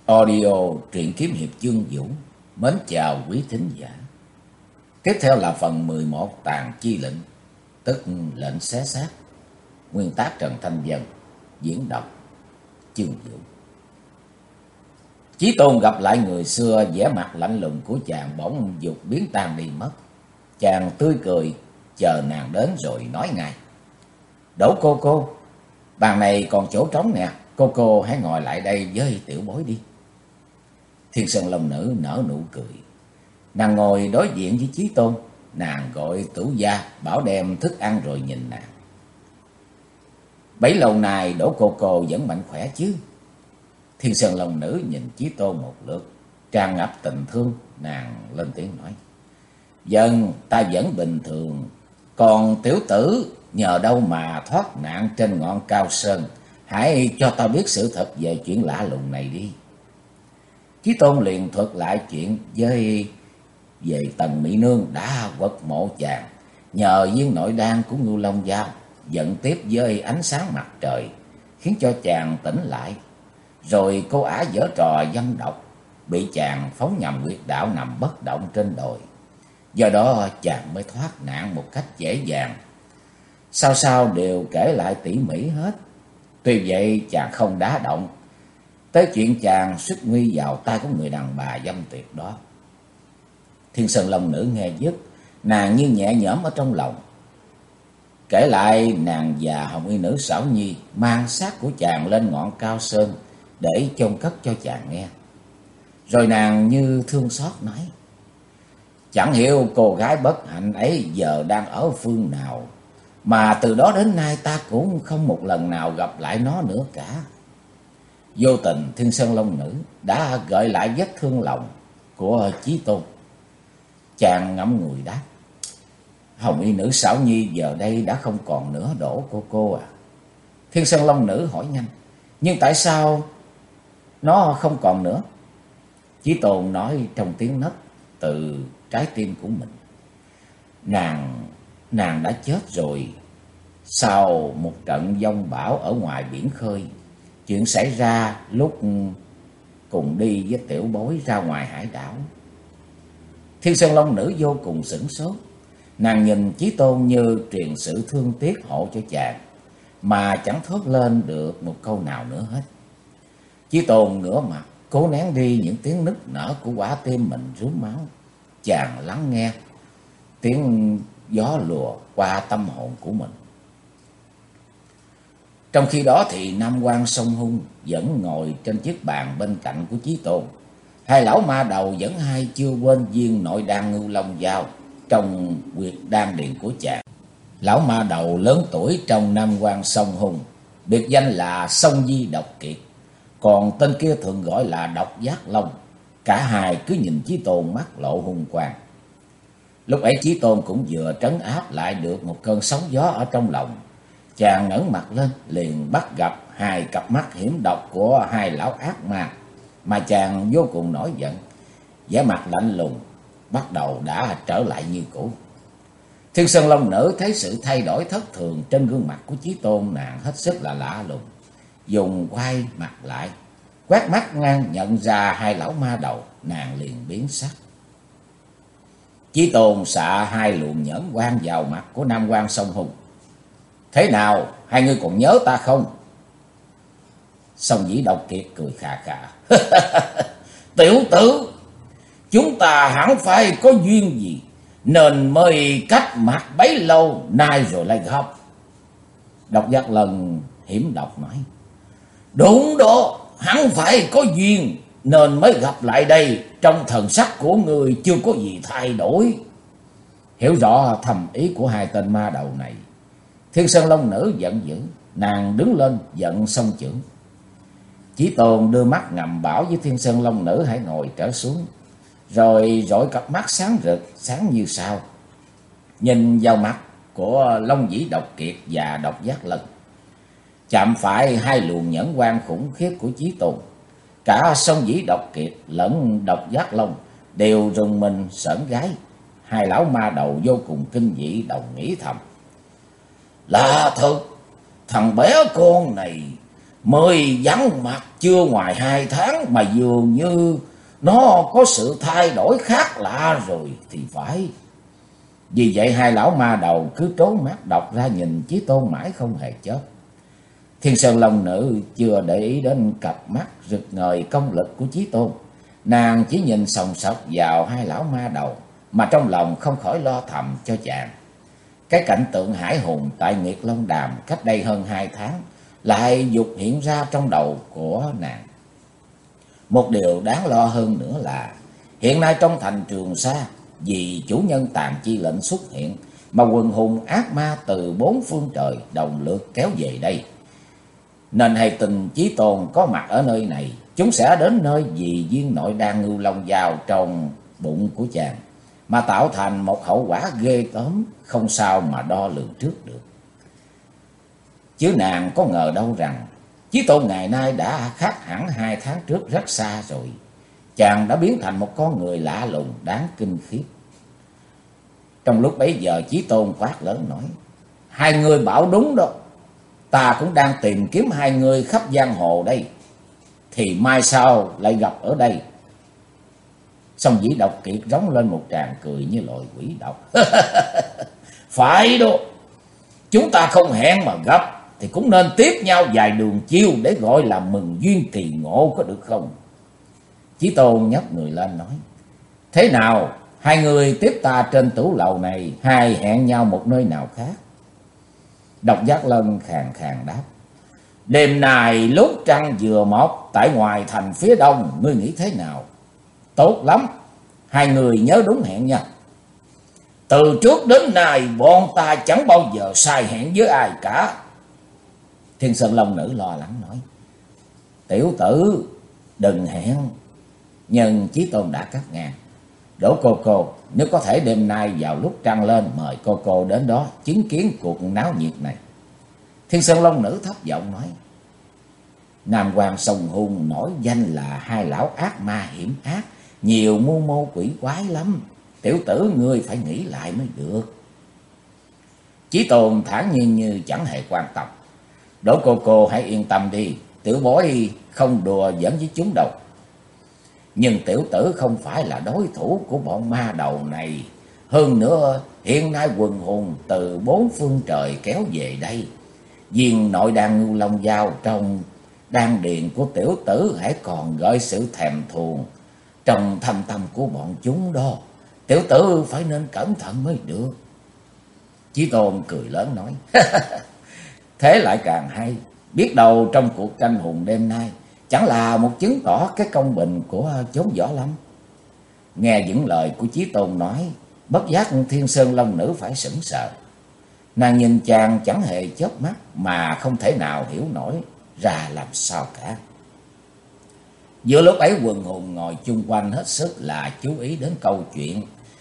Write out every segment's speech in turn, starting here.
Audio truyện kiếm hiệp chương Vũ. Mến chào quý thính giả. Tiếp theo là phần 11 Tàn Chi Lệnh, tức lệnh xé xác. Nguyên tác Trần Thanh Vân, diễn đọc chương Vũ. Chí Tôn gặp lại người xưa, vẻ mặt lạnh lùng của chàng bỗng dục biến tan đi mất. Chàng tươi cười chờ nàng đến rồi nói ngay: "Đỗ cô, bàn này còn chỗ trống nè, cô hãy ngồi lại đây với tiểu bối đi." Thiên Sơn Long Nữ nở nụ cười. Nàng ngồi đối diện với Chí Tôn. Nàng gọi Tửu Gia bảo đem thức ăn rồi nhìn nàng: "Bấy lâu nay Đỗ cô vẫn mạnh khỏe chứ?" Thiên Sơn Long Nữ nhìn Chí Tôn một lượt, tràn ngập tình thương. Nàng lên tiếng nói: "Vâng, ta vẫn bình thường. Còn tiểu tử nhờ đâu mà thoát nạn trên ngọn cao sơn? Hãy cho ta biết sự thật về chuyện lạ lùng này đi." Chí Tôn liền thuật lại chuyện về Tần Mỹ Nương đã quật mộ chàng, nhờ viên nội đan của Ngưu Long Giao dẫn tiếp với ánh sáng mặt trời, khiến cho chàng tỉnh lại. Rồi cô ả giở trò dâm độc, bị chàng phóng nhầm huyệt đạo nằm bất động trên đồi. Do đó chàng mới thoát nạn một cách dễ dàng. Sao đều kể lại tỉ mỉ hết. Tuy vậy chàng không đá động tới chuyện chàng xuất nguy vào tay của người đàn bà dâm tiệt đó. Thiên Sơn Long Nữ nghe dứt, nàng như nhẹ nhõm ở trong lòng. Kể lại nàng và Hồng Y Nữ Xảo Nhi mang xác của chàng lên ngọn cao sơn để chôn cất cho chàng nghe. Rồi nàng như thương xót nói: "Chẳng hiểu cô gái bất hạnh ấy giờ đang ở phương nào, mà từ đó đến nay ta cũng không một lần nào gặp lại nó nữa cả." Vô tình Thiên Sơn Long Nữ đã gợi lại vết thương lòng của Chí Tôn. Chàng ngẫm ngùi đáp: "Hồng Y Nữ Xảo Nhi giờ đây đã không còn nữa Đỗ cô à?" Thiên Sơn Long Nữ hỏi nhanh: "Nhưng tại sao nó không còn nữa?" Chí Tôn nói trong tiếng nấc từ trái tim của mình: Nàng đã chết rồi. Sau một trận giông bão ở ngoài biển khơi, chuyện xảy ra lúc cùng đi với tiểu bối ra ngoài hải đảo." Thiên Sơn Long Nữ vô cùng sửng sốt. Nàng nhìn Chí Tôn như truyền sự thương tiếc hộ cho chàng, mà chẳng thốt lên được một câu nào nữa hết. Chí Tôn ngửa mặt cố nén đi những tiếng nức nở của quả tim mình rướm máu. Chàng lắng nghe tiếng gió lùa qua tâm hồn của mình. Trong khi đó thì Nam Quan Sông Hung vẫn ngồi trên chiếc bàn bên cạnh của Chí Tôn. Hai lão ma đầu vẫn hay chưa quên viên nội đan Ngưu Long Giao trong huyệt đan điền của chàng. Lão ma đầu lớn tuổi trong Nam Quan Sông Hung, biệt danh là Sông Di Độc Kiệt, còn tên kia thường gọi là Độc Giác Long. Cả hai cứ nhìn Chí Tôn mắt lộ hung quang. Lúc ấy Chí Tôn cũng vừa trấn áp lại được một cơn sóng gió ở trong lòng. Chàng ngẩng mặt lên liền bắt gặp hai cặp mắt hiểm độc của hai lão ác ma, mà chàng vô cùng nổi giận. Vẻ mặt lạnh lùng bắt đầu đã trở lại như cũ. Thiên Sơn Long Nữ thấy sự thay đổi thất thường trên gương mặt của Chí Tôn, nàng hết sức là lạ lùng, dùng quay mặt lại, quét mắt ngang nhận ra hai lão ma đầu. Nàng liền biến sắc. Chí Tôn xạ hai luồng nhẫn quang vào mặt của Nam Quan Sông Hung: "Thế nào, hai ngươi còn nhớ ta không?" Sông Dĩ Độc Kiệt cười khà khà: "Tiểu tử, chúng ta hẳn phải có duyên gì nên mới cách mặt bấy lâu nay rồi lại gặp." Độc Giác Lần hiểm độc nói: "Đúng đó, hẳn phải có duyên nên mới gặp lại đây. Trong thần sắc của người chưa có gì thay đổi." Hiểu rõ thầm ý của hai tên ma đầu này, Thiên Sơn Long Nữ giận dữ. Nàng đứng lên giận song chưởng. Chí Tôn đưa mắt ngầm bảo với Thiên Sơn Long Nữ hãy ngồi trở xuống, rồi dội cặp mắt sáng rực sáng như sao nhìn vào mặt của Long Dĩ Độc Kiệt và Độc Giác Lần. Chạm phải hai luồng nhẫn quang khủng khiếp của Chí Tôn, cả Sông Dĩ Độc Kiệt lẫn Độc Giác Long đều rùng mình sởn gáy. Hai lão ma đầu vô cùng kinh dị, đồng nghĩ thầm: "Lạ thật, thằng bé con này Mới vắng mặt chưa ngoài 2 tháng mà dường như nó có sự thay đổi khác lạ rồi thì phải. Vì vậy hai lão ma đầu cứ trố mắt đọc ra nhìn Chí Tôn mãi không hề chớp. Thiên Sơn Long Nữ chưa để ý đến cặp mắt rực ngời công lực của Chí Tôn. Nàng chỉ nhìn sòng sọc vào hai lão ma đầu mà trong lòng không khỏi lo thầm cho chàng. Cái cảnh tượng hải hùng tại Nghiệt Long Đàm cách đây hơn 2 tháng lại dục hiện ra trong đầu của nàng. Một điều đáng lo hơn nữa là hiện nay trong thành Trường Sa, vì chủ nhân Tàn Chi lệnh xuất hiện mà quần hùng ác ma từ 4 phương trời đồng lượt kéo về đây. Nên hay tin Chí Tôn có mặt ở nơi này, chúng sẽ đến nơi vì viên nội đan ngưu long dao trong bụng của chàng, mà tạo thành một hậu quả ghê tởm không sao mà đo lường trước được. Chứ nàng có ngờ đâu rằng Chí Tôn ngày nay đã khác hẳn 2 tháng trước rất xa rồi. Chàng đã biến thành một con người lạ lùng đáng kinh khiếp. Trong lúc bấy giờ Chí Tôn quát lớn nói: hai người bảo đúng đó, ta cũng đang tìm kiếm hai người khắp giang hồ đây, thì mai sau lại gặp ở đây. Xong Dĩ Độc Kiệt rống lên một tràng cười như loại quỷ độc. Phải đó, chúng ta không hẹn mà gặp thì cũng nên tiếp nhau vài đường chiêu để gọi là mừng duyên kỳ ngộ, có được không? Chí Tôn nhấc người lên nói: thế nào, hai người tiếp ta trên tửu lầu này, hay hẹn nhau một nơi nào khác? Độc Giác Lân khàn khàn đáp: đêm nay lúc trăng vừa mọc tại ngoài thành phía đông, ngươi nghĩ thế nào? Tốt lắm, hai người nhớ đúng hẹn nha. Từ trước đến nay bọn ta chẳng bao giờ sai hẹn với ai cả. Thiên Sơn Long Nữ lo lắng nói: tiểu tử đừng hẹn. Nhưng Chí Tôn đã cắt ngang: Đỗ cô, nếu có thể đêm nay vào lúc trăng lên, mời cô đến đó chứng kiến cuộc náo nhiệt này. Thiên Sơn Long Nữ thấp giọng nói: Nam Quan Sông Hung nổi danh là hai lão ác ma hiểm ác, nhiều mưu mô quỷ quái lắm. Tiểu tử ngươi phải nghĩ lại mới được. Chí Tôn thản nhiên như chẳng hề quan tâm: Đỗ cô hãy yên tâm đi, tiểu bối không đùa giỡn với chúng đâu. Nhưng tiểu tử không phải là đối thủ của bọn ma đầu này. Hơn nữa hiện nay quần hùng từ 4 phương trời kéo về đây. Viên nội đan ngưu long dao trong đan điền của tiểu tử hãy còn gợi sự thèm thuồng trong thâm tâm của bọn chúng đó. Tiểu tử phải nên cẩn thận mới được. Chí Tôn cười lớn nói: thế lại càng hay. Biết đâu trong cuộc tranh hùng đêm nay chẳng là một chứng tỏ cái công bình của chốn võ lâm. Nghe những lời của Chí Tôn nói, bất giác Thiên Sơn Long Nữ phải sững sờ. Nàng nhìn chàng chẳng hề chớp mắt mà không thể nào hiểu nổi ra làm sao cả. Giữa lúc ấy quần hùng ngồi chung quanh hết sức là chú ý đến câu chuyện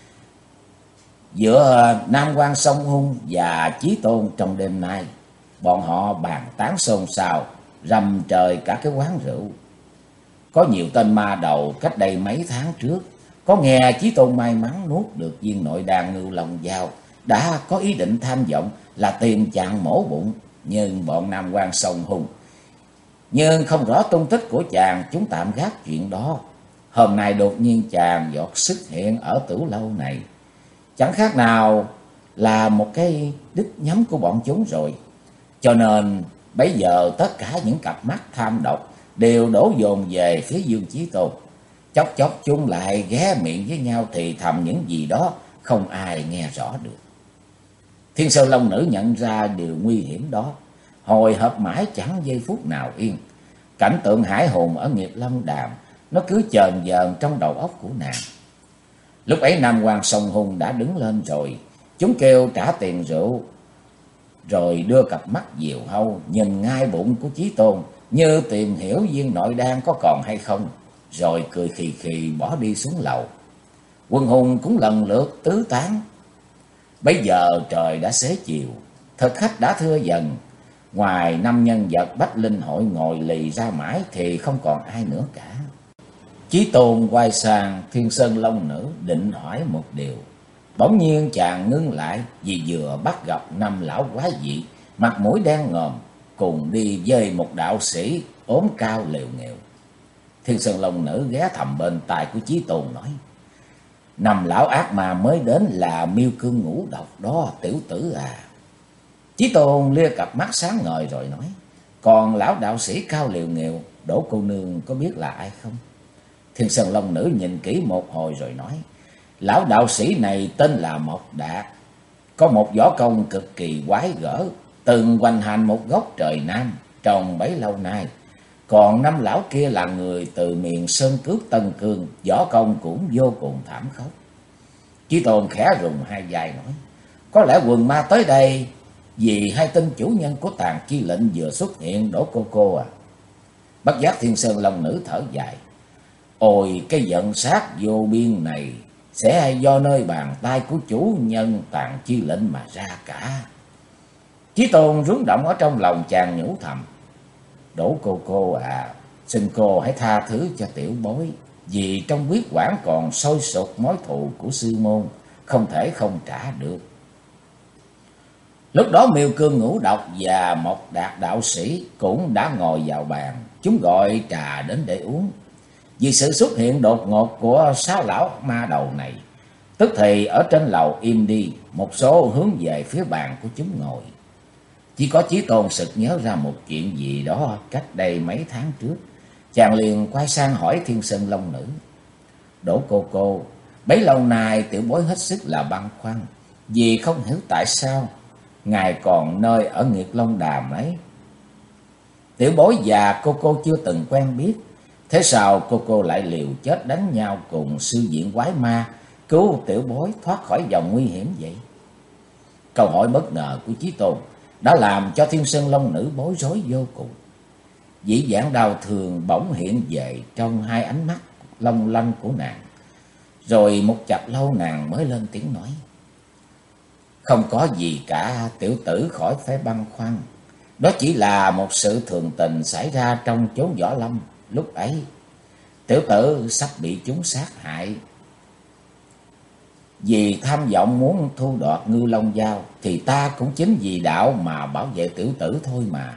giữa Nam Quan Sông Hung và Chí Tôn trong đêm nay. Bọn họ bàn tán xôn xao, rầm trời cả cái quán rượu. Có nhiều tên ma đầu cách đây mấy tháng trước có nghe Chí Tôn may mắn nuốt được viên nội đan ngưu long dao, đã có ý định tham vọng là tìm chàng mổ bụng. Nhưng bọn Nam Quan Sông Hung nhưng không rõ tung tích của chàng, chúng tạm gác chuyện đó. Hôm nay đột nhiên chàng giọt xuất hiện ở tửu lâu này, chẳng khác nào là một cái đích nhắm của bọn chúng rồi. Cho nên bây giờ tất cả những cặp mắt tham độc đều đổ dồn về phía Dương Chí Tôn. Chốc chốc chúng lại ghé miệng với nhau thì thầm những gì đó không ai nghe rõ được. Thiên Sơn Long Nữ nhận ra điều nguy hiểm đó, hồi hộp mãi chẳng giây phút nào yên. Cảnh tượng hải hùng ở Nghiệt Long Đàm nó cứ chờn vờn trong đầu óc của nàng. Lúc ấy Nam Quan Sông Hung đã đứng lên rồi. Chúng kêu trả tiền rượu, rồi đưa cặp mắt diều hâu nhìn ngay bụng của Chí Tôn, như tìm hiểu viên nội đan có còn hay không, rồi cười khì khì bỏ đi xuống lầu. Quân hùng cũng lần lượt tứ tán. Bây giờ trời đã xế chiều, thực khách đã thưa dần. Ngoài 5 nhân vật Bách Linh hội ngồi lì ra mãi thì không còn ai nữa cả. Chí Tôn quay sang Thiên Sơn Long Nữ định hỏi một điều. Bỗng nhiên chàng ngưng lại vì vừa bắt gặp 5 lão quái dị, mặt mũi đen ngòm, cùng đi với một đạo sĩ ốm cao lều nghèo. Thiên Sơn Long Nữ ghé thầm bên tai của Chí Tôn nói: "Năm lão ác ma mới đến là Miêu Cương Ngũ Độc đó tiểu tử à." Chí Tôn lia cặp mắt sáng ngời rồi nói: "Còn lão đạo sĩ cao liều nghèo, Đỗ cô nương có biết là ai không?" Thiên Sơn Long Nữ nhìn kỹ một hồi rồi nói: "Lão đạo sĩ này tên là Mộc Đạt, có một võ công cực kỳ quái gở, từng hoành hành một góc trời Nam trong bấy lâu nay. Còn năm lão kia là người từ miền Sơn Cước Tân Cương, võ công cũng vô cùng thảm khốc." Chí Tôn khẽ rùng hai vai nói: "Có lẽ quần ma tới đây vì hai tên chủ nhân của Tàng Chi Lệnh vừa xuất hiện, Đỗ cô à?" Bất giác Thiên Sơn Long Nữ thở dài: "Ôi cái giận sát vô biên này sẽ do nơi bàn tay của chủ nhân Tàng Chi Lệnh mà ra cả." Chí Tôn rúng động ở trong lòng, chàng nhủ thầm: "Đỗ cô à, xin cô hãy tha thứ cho tiểu bối, vì trong huyết quản còn sôi sục mối thù của sư môn, không thể không trả được." Lúc đó Miêu Cương Ngũ Độc và Mộc Đạt đạo sĩ cũng đã ngồi vào bàn, chúng gọi trà đến để uống. Vì sự xuất hiện đột ngột của sáu lão ma đầu này, tức thì ở trên lầu im đi, một số hướng về phía bàn của chúng ngồi. Chỉ có Chí Tôn sực nhớ ra một chuyện gì đó cách đây mấy tháng trước, chàng liền quay sang hỏi Thiên Sơn Long Nữ: "Đỗ cô, bấy lâu nay tiểu bối hết sức là băn khoăn, vì không hiểu tại sao ngài còn nơi ở Nghiệt Long Đàm ấy. Tiểu bối và cô chưa từng quen biết, thế sao cô lại liều chết đánh nhau cùng sư diện quái ma, cứu tiểu bối thoát khỏi vòng nguy hiểm vậy?" Câu hỏi bất ngờ của Chí Tôn đã làm cho Thiên Sơn Long Nữ bối rối vô cùng. Dĩ vãng đau thương bỗng hiện về trong hai ánh mắt long lanh của nàng. Rồi một chập lâu nàng mới lên tiếng nói: "Không có gì cả, tiểu tử khỏi phải băn khoăn. Đó chỉ là một sự thường tình xảy ra trong chốn võ lâm. Lúc ấy tiểu tử sắp bị chúng sát hại. Vì tham vọng muốn thu đoạt Ngưu Long Dao, thì ta cũng chính vì đạo mà bảo vệ tiểu tử thôi mà."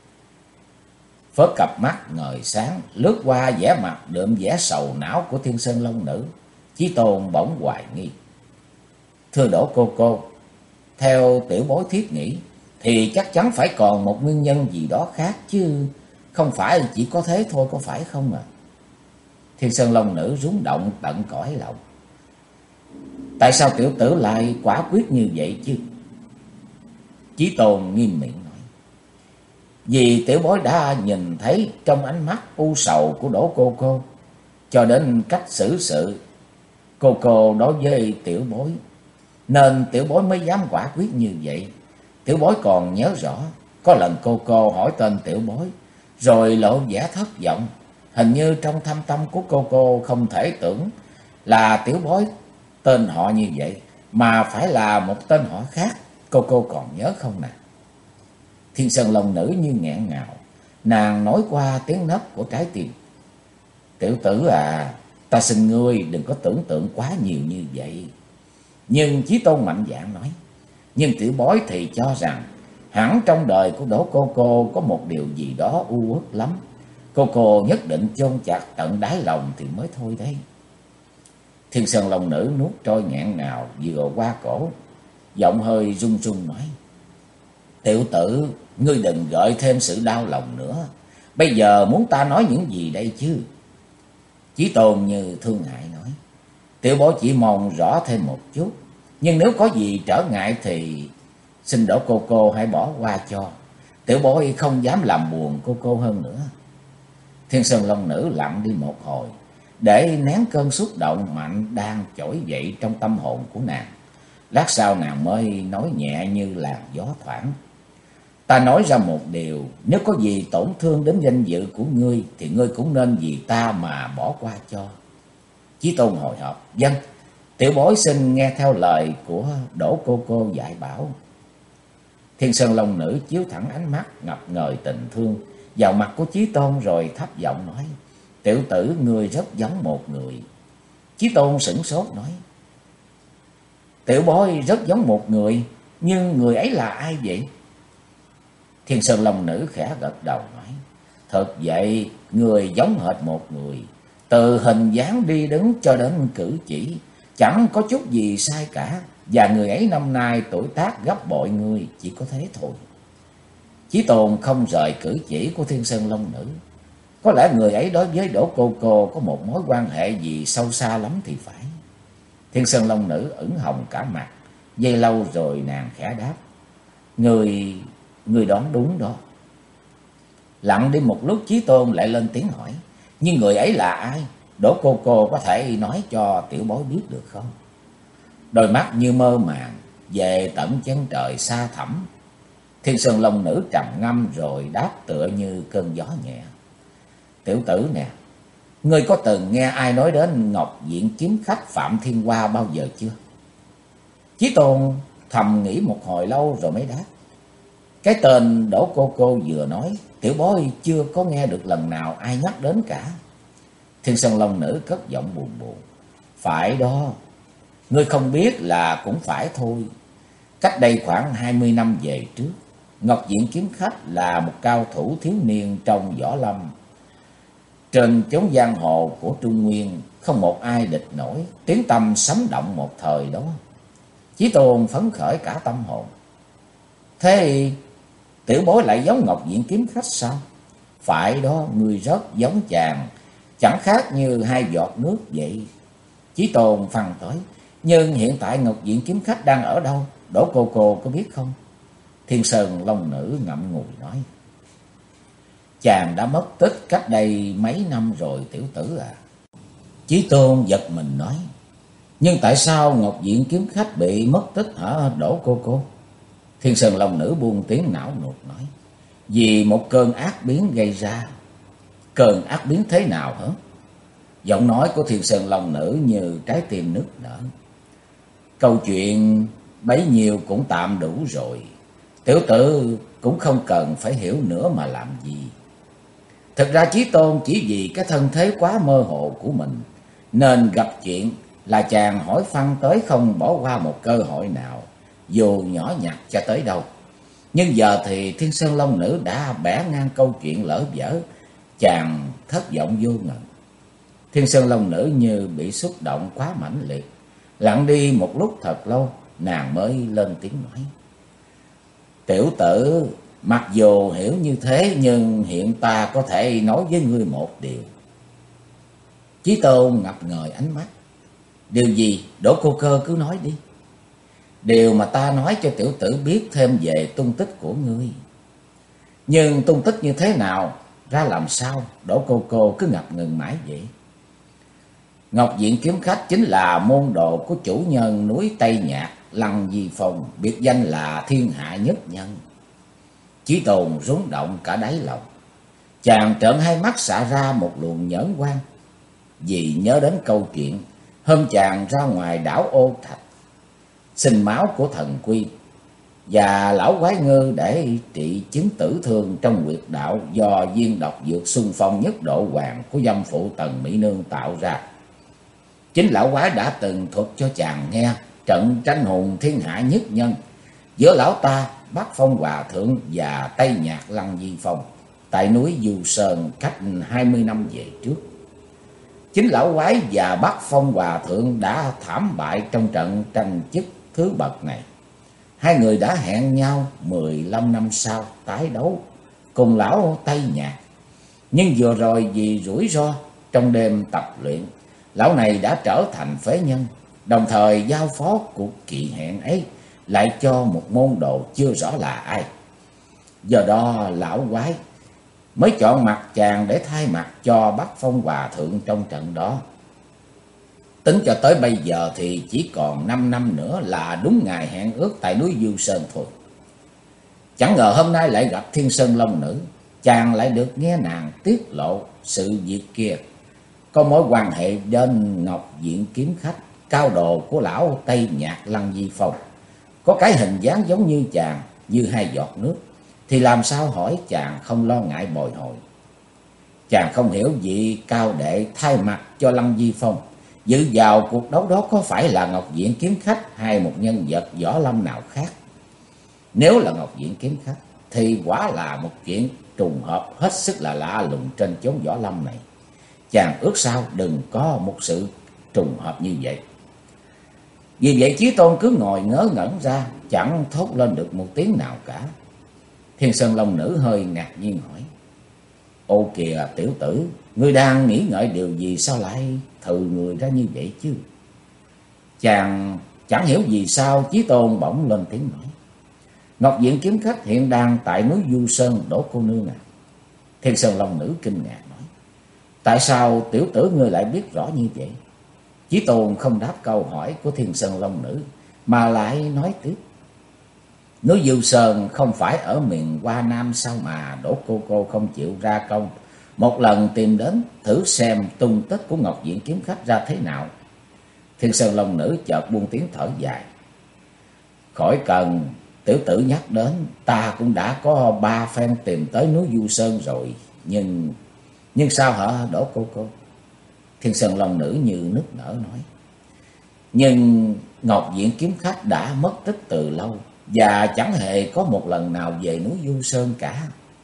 Phớt cặp mắt ngời sáng lướt qua vẻ mặt đượm vẻ sầu não của Thiên Sơn Long Nữ. Chí Tôn bỗng hoài nghi: "Thưa Đỗ cô, theo tiểu bối thiết nghĩ thì chắc chắn phải còn một nguyên nhân gì đó khác chứ không phải chỉ có thế thôi, có phải không à?" Thiên Sơn Long Nữ rúng động tận cõi lòng: "Tại sao tiểu tử lại quả quyết như vậy chứ?" Chí Tôn nghiêm miệng nói: "Vì tiểu bối đã nhìn thấy trong ánh mắt u sầu của Đỗ cô, cho đến cách xử sự cô đối với tiểu bối, nên tiểu bối mới dám quả quyết như vậy. Tiểu bối còn nhớ rõ, có lần cô hỏi tên tiểu bối, rồi lộ vẻ thất vọng. Hình như trong thâm tâm của cô không thể tưởng là tiểu bối tên họ như vậy, mà phải là một tên họ khác. Cô còn nhớ không nào?" Thiên Sơn Long Nữ như nghẹn ngào, nàng nói qua tiếng nấc của trái tim: "Tiểu tử à, ta xin ngươi đừng có tưởng tượng quá nhiều như vậy." Nhưng Chí Tôn mạnh dạn nói: "Nhưng tiểu bối thì cho rằng hẳn trong đời của Đỗ cô có một điều gì đó u uất lắm. Cô nhất định chôn chặt tận đáy lòng thì mới thôi đấy." Thiên Sơn Long Nữ nuốt trôi nghẹn ngào vừa qua cổ, giọng hơi run run nói: "Tiểu tử, ngươi đừng gợi thêm sự đau lòng nữa. Bây giờ muốn ta nói những gì đây chứ?" Chí Tôn như thương hại nói: "Tiểu bối chỉ mong rõ thêm một chút, nhưng nếu có gì trở ngại thì xin Đỗ cô hãy bỏ qua cho. Tiểu bối không dám làm buồn cô hơn nữa." Thiên Sơn Long Nữ lặng đi một hồi, để nén cơn xúc động mạnh đang trỗi dậy trong tâm hồn của nàng. Lát sau nàng mới nói nhẹ như làn gió thoảng: "Ta nói ra một điều, nếu có gì tổn thương đến danh dự của ngươi thì ngươi cũng nên vì ta mà bỏ qua cho." Chí Tôn hồi hộp: "Vâng, tiểu bối xin nghe theo lời của Đỗ cô dạy bảo." Thiên Sơn Long Nữ chiếu thẳng ánh mắt ngập ngời tình thương vào mặt của Chí Tôn, rồi thấp giọng nói: "Tiểu tử, ngươi rất giống một người." Chí Tôn sửng sốt nói: "Tiểu bối rất giống một người, nhưng người ấy là ai vậy?" Thiên Sơn Long Nữ khẽ gật đầu nói: Thật vậy, người giống hệt một người, từ hình dáng đi đứng cho đến cử chỉ, chẳng có chút gì sai cả. Và người ấy năm nay tuổi tác gấp bội ngươi, chỉ có thế thôi. Chí Tôn không rời cử chỉ của Thiên Sơn Long Nữ. Có lẽ người ấy đối với Đỗ Cô có một mối quan hệ gì sâu xa lắm thì phải. Thiên Sơn Long Nữ ửng hồng cả mặt, giây lâu rồi nàng khẽ đáp: Người đoán đúng đó. Lặng đi một lúc, Chí Tôn lại lên tiếng hỏi: Nhưng người ấy là ai? Đỗ Cô có thể nói cho tiểu bối biết được không? Đôi mắt như mơ màng về tận chân trời xa thẳm, Thiên Sơn Long Nữ trầm ngâm rồi đáp tựa như cơn gió nhẹ: Tiểu tử nè, ngươi có từng nghe ai nói đến Ngọc Diện kiếm khách Phạm Thiên Hoa bao giờ chưa? Chí Tôn thầm nghĩ một hồi lâu rồi mới đáp: Cái tên Đỗ Cô vừa nói, tiểu bối chưa có nghe được lần nào ai nhắc đến cả. Thiên Sơn Long Nữ cất giọng buồn buồn: Phải đó, ngươi không biết là cũng phải thôi. Cách đây khoảng 20 năm về trước, Ngọc Diện kiếm khách là một cao thủ thiếu niên trong võ lâm. Trên chốn giang hồ của Trung Nguyên, không một ai địch nổi, tiếng tăm sấm động một thời đó. Chí Tôn phấn khởi cả tâm hồn: Thế tiểu bối lại giống Ngọc Diện kiếm khách sao? Phải đó, người rất giống chàng, chẳng khác như hai giọt nước vậy. Chí Tôn phàn tới: Nhưng hiện tại Ngọc Diện kiếm khách đang ở đâu? Đỗ Cô có biết không? Thiên Sơn Long Nữ ngậm ngùi nói: Chàng đã mất tích cách đây mấy năm rồi tiểu tử à. Chí Tôn giật mình nói: Nhưng tại sao Ngọc Diện kiếm khách bị mất tích hả Đỗ Cô? Thiên Sơn Long Nữ buông tiếng não nuột nói: Vì một cơn ác biến gây ra. Cơn ác biến thế nào hả? Giọng nói của Thiên Sơn Long Nữ như trái tim nức nở: Câu chuyện bấy nhiêu cũng tạm đủ rồi, tiểu tử cũng không cần phải hiểu nữa mà làm gì. Thực ra Chí Tôn chỉ vì cái thân thế quá mơ hồ của mình, nên gặp chuyện là chàng hỏi phăng tới không bỏ qua một cơ hội nào, dù nhỏ nhặt cho tới đâu. Nhưng giờ thì Thiên Sơn Long Nữ đã bẻ ngang câu chuyện lỡ dở, chàng thất vọng vô ngần. Thiên Sơn Long Nữ như bị xúc động quá mãnh liệt, lặng đi một lúc thật lâu, nàng mới lên tiếng nói: Tiểu tử, mặc dù hiểu như thế, nhưng hiện ta có thể nói với ngươi một điều. Chí Tôn ngập ngời ánh mắt: Điều gì? Đỗ Cô cứ nói đi. Điều mà ta nói cho tiểu tử biết thêm về tung tích của ngươi. Nhưng tung tích như thế nào, ra làm sao? Đỗ Cô cứ ngập ngừng mãi vậy. Ngọc Diện kiếm khách chính là môn đồ của chủ nhân núi Tây Nhạc Lăng Di Phong, biệt danh là thiên hạ nhất nhân. Chí Tôn rúng động cả đáy lòng, chàng trợn hai mắt xạ ra một luồng nhẫn quan, vì nhớ đến câu chuyện hôm chàng ra ngoài đảo Ô Thạch xin máu của thần Quy và lão quái ngư để trị chứng tử thương trong huyệt đạo do viên độc dược xung phong nhất độ hoàng của dâm phụ Tần Mỹ Nương tạo ra. Chính lão quái đã từng thuật cho chàng nghe trận tranh hùng thiên hạ nhất nhân giữa lão ta, Bắc Phong Hòa Thượng và Tây Nhạc Lăng Di Phong tại núi Du Sơn cách 20 năm về trước. Chính lão quái và Bắc Phong Hòa Thượng đã thảm bại trong trận tranh chức thứ bậc này. Hai người đã hẹn nhau 15 năm sau tái đấu cùng lão Tây Nhạc. Nhưng vừa rồi vì rủi ro trong đêm tập luyện, lão này đã trở thành phế nhân, đồng thời giao phó cuộc kỳ hẹn ấy lại cho một môn đồ chưa rõ là ai. Do đó lão quái mới chọn mặt chàng để thay mặt cho Bắc Phong Hòa Thượng trong trận đó. Tính cho tới bây giờ thì chỉ còn 5 năm nữa là đúng ngày hẹn ước tại núi Du Sơn thôi. Chẳng ngờ hôm nay lại gặp Thiên Sơn Long Nữ, chàng lại được nghe nàng tiết lộ sự việc kia có mối quan hệ đến Ngọc Diện kiếm khách, cao đồ của lão Tây Nhạc Lăng Di Phong, có cái hình dáng giống như chàng, như hai giọt nước, thì làm sao hỏi chàng không lo ngại bồi hồi. Chàng không hiểu vị cao đệ thay mặt cho Lăng Di Phong dự vào cuộc đấu đó có phải là Ngọc Diện kiếm khách hay một nhân vật võ lâm nào khác. Nếu là Ngọc Diện kiếm khách thì quả là một chuyện trùng hợp hết sức là lạ lùng trên chốn võ lâm này. Chàng ước sao đừng có một sự trùng hợp như vậy. Vì vậy Chí Tôn cứ ngồi ngớ ngẩn ra, chẳng thốt lên được một tiếng nào cả. Thiên Sơn Long Nữ hơi ngạc nhiên hỏi: Ô kìa tiểu tử, ngươi đang nghĩ ngợi điều gì sao lại thừ người ra như vậy chứ? Chàng chẳng hiểu vì sao Chí Tôn bỗng lên tiếng nói: Ngọc Diện kiếm khách hiện đang tại núi Du Sơn, Đỗ cô nương à. Thiên Sơn Long Nữ kinh ngạc nói: Tại sao tiểu tử ngươi lại biết rõ như vậy? Chí Tôn không đáp câu hỏi của Thiên Sơn Long Nữ, mà lại nói tiếp: Núi Du Sơn không phải ở miền Hoa Nam sao mà Đỗ cô không chịu ra công một lần tìm đến thử xem tung tích của Ngọc Diện kiếm khách ra thế nào? Thiên Sơn Long Nữ chợt buông tiếng thở dài: Khỏi cần tiểu tử nhắc đến, ta cũng đã có 3 phen tìm tới núi Du Sơn rồi. Nhưng sao hả Đỗ cô? Thiên Sơn Long Nữ như nức nở nói: Nhưng Ngọc Diện kiếm khách đã mất tích từ lâu, và chẳng hề có một lần nào về núi Du Sơn cả.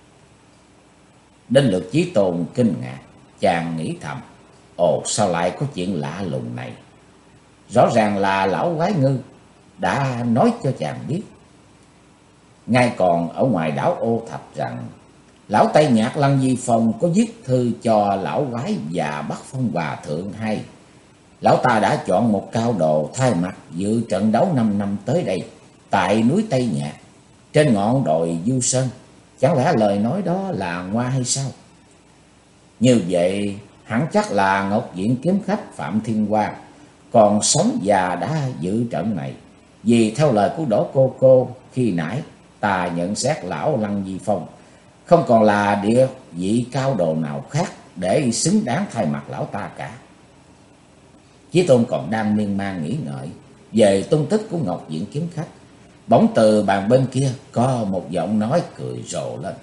Đến lượt Chí Tôn kinh ngạc, chàng nghĩ thầm: Ồ, sao lại có chuyện lạ lùng này? Rõ ràng là lão quái ngư đã nói cho chàng biết, ngay còn ở ngoài đảo Ô Thập, rằng lão Tây Nhạc Lăng Di Phong có viết thư cho lão quái và Bắc Phong Hòa Thượng hay. Lão ta đã chọn một cao đồ thay mặt dự trận đấu 5 năm tới đây tại núi Tây Nhạc, trên ngọn đồi Du Sơn. Chẳng lẽ lời nói đó là ngoa hay sao? Như vậy hẳn chắc là Ngọc Diện kiếm khách Phạm Thiên Hoa còn sống và đã dự trận này. Vì theo lời của Đỗ cô khi nãy, ta nhận xét lão Lăng Di Phong không còn là địa vị cao đồ nào khác để xứng đáng thay mặt lão ta cả. Chí Tôn còn đang miên man nghĩ ngợi về tung tích của Ngọc Diện kiếm khách, bỗng từ bàn bên kia có một giọng nói cười rộ lên: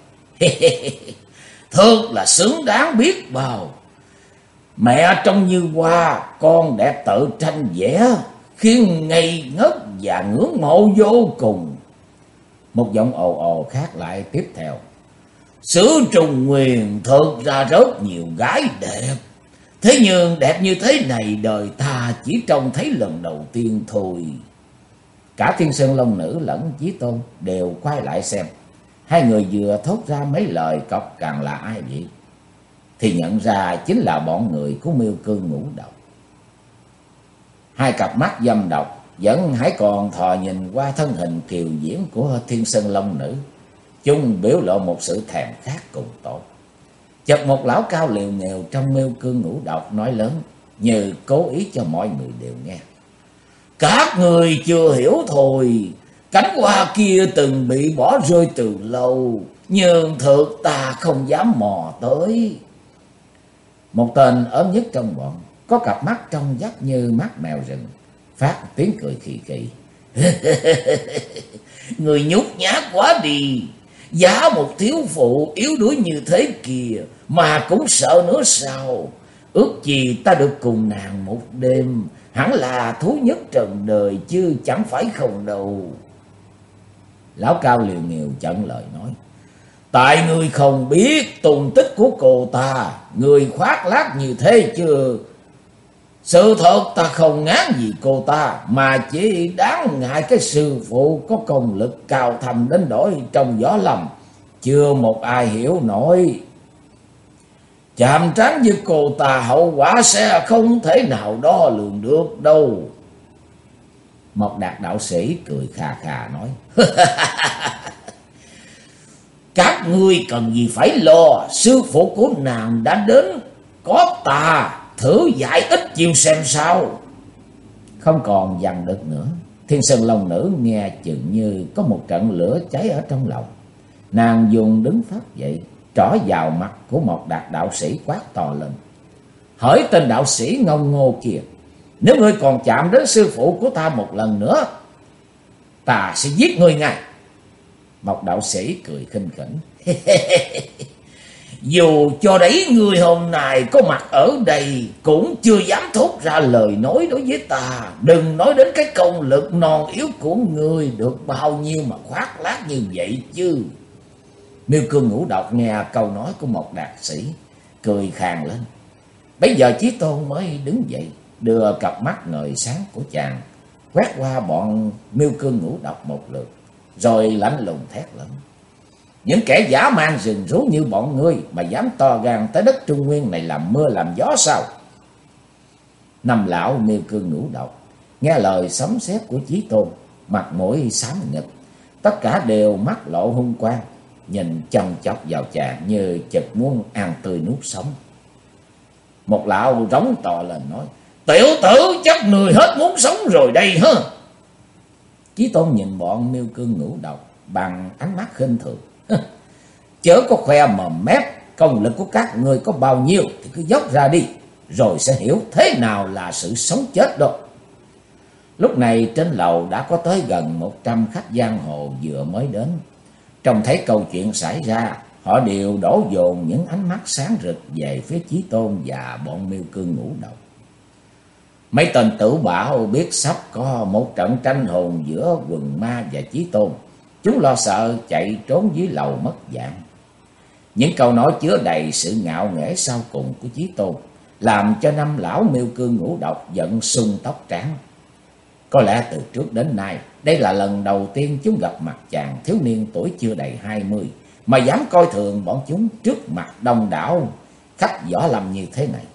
Thật là xứng đáng biết bao. Mẹ trông như hoa, con đẹp tự tranh vẽ, khiến ngây ngất và ngưỡng mộ vô cùng. Một giọng ồ ồ khác lại tiếp theo: Xứ Trung Nguyên thật ra rất nhiều gái đẹp, thế nhưng đẹp như thế này đời ta chỉ trông thấy lần đầu tiên thôi. Cả Thiên Sơn Long Nữ lẫn Chí Tôn đều quay lại xem. Hai người vừa thốt ra mấy lời cọc cằn là ai vậy, thì nhận ra chính là bọn người của Miêu Cương Ngũ Độc. Hai cặp mắt dâm độc vẫn hãy còn thò nhìn qua thân hình kiều diễm của Thiên Sơn Long Nữ, chúng biểu lộ một sự thèm khát cùng tột. Chợt một lão cao liều nghèo trong Miêu Cương Ngũ Độc nói lớn, như cố ý cho mọi người đều nghe: Các người chưa hiểu thôi, cánh hoa kia từng bị bỏ rơi từ lâu, nhưng thực ta không dám mò tới. Một tên ốm nhất trong bọn, có cặp mắt trong vắt như mắt mèo rừng, phát tiếng cười khì khì: Người nhút nhát quá đi, giá một thiếu phụ yếu đuối như thế kìa mà cũng sợ nữa sao? Ước gì ta được cùng nàng một đêm, hẳn là thú nhất trần đời chứ chẳng phải không đâu. Lão cao liều nghiều chặn lời nói: Tại ngươi không biết tung tích của cô ta, người khoác lác như thế chứ. Sự thật ta không ngán gì cô ta, mà chỉ đáng ngại cái sư phụ có công lực cao thâm đến đổi trong võ lâm, chưa một ai hiểu nổi. Chạm trán với cô ta hậu quả sẽ không thể nào đo lường được đâu. Một Đạt đạo sĩ cười khà khà nói: Các ngươi cần gì phải lo, sư phụ của nàng đã đến, có ta thử giải ít chiêu xem sao. Không còn dằn được nữa, Thiên Sơn Long Nữ nghe chừng như có một trận lửa cháy ở trong lòng. Nàng dùng đứng phát dậy, trỏ vào mặt của một Đạt đạo sĩ quát to lên: Hỡi tên đạo sĩ ngông ngô kìa, nếu ngươi còn chạm đến sư phụ của ta một lần nữa, ta sẽ giết ngươi ngay. Một đạo sĩ cười khinh khỉnh: Dù cho đấy ngươi hôm nay có mặt ở đây cũng chưa dám thốt ra lời nói đối với ta. Đừng nói đến cái công lực non yếu của ngươi được bao nhiêu mà khoác lác như vậy chứ. Miêu Cương Ngũ Độc nghe câu nói của Mộc Đạt Sĩ, cười khàn lên. Bấy giờ Chí Tôn mới đứng dậy, đưa cặp mắt ngời sáng của chàng quét qua bọn Miêu Cương Ngũ Độc một lượt, rồi lạnh lùng thét lớn: những kẻ dã man rừng rú như bọn ngươi mà dám to gan tới đất Trung Nguyên này làm mưa làm gió sao? Năm lão Miêu Cương Ngũ Độc nghe lời sấm sét của Chí Tôn, mặt mũi xám nghịch, tất cả đều mắt lộ hung quang, nhìn chăm chọc vào chàng như chực muốn ăn tươi nuốt sống. Một lão rống to lên nói: tiểu tử chắc người hết muốn sống rồi đây hả? Chí Tôn nhìn bọn Miêu Cương Ngũ Độc bằng ánh mắt khinh thường: chớ có khoe mồm mép, công lực của các ngươi có bao nhiêu thì cứ dốc ra đi, rồi sẽ hiểu thế nào là sự sống chết đó. Lúc này trên lầu đã có tới gần 100 khách giang hồ vừa mới đến. Trông thấy câu chuyện xảy ra, họ đều đổ dồn những ánh mắt sáng rực về phía Chí Tôn và bọn Miêu Cương Ngũ Độc. Mấy tên tử bảo biết sắp có một trận tranh hùng giữa Quần Ma và Chí Tôn, chúng lo sợ chạy trốn dưới lầu mất dạng. Những câu nói chứa đầy sự ngạo nghễ sau cùng của Chí Tôn làm cho năm lão Miêu Cương Ngũ Độc giận sung tóc trắng. Có lẽ từ trước đến nay, đây là lần đầu tiên chúng gặp mặt chàng thiếu niên tuổi chưa đầy 20 mà dám coi thường bọn chúng trước mặt đông đảo khách võ lâm như thế này.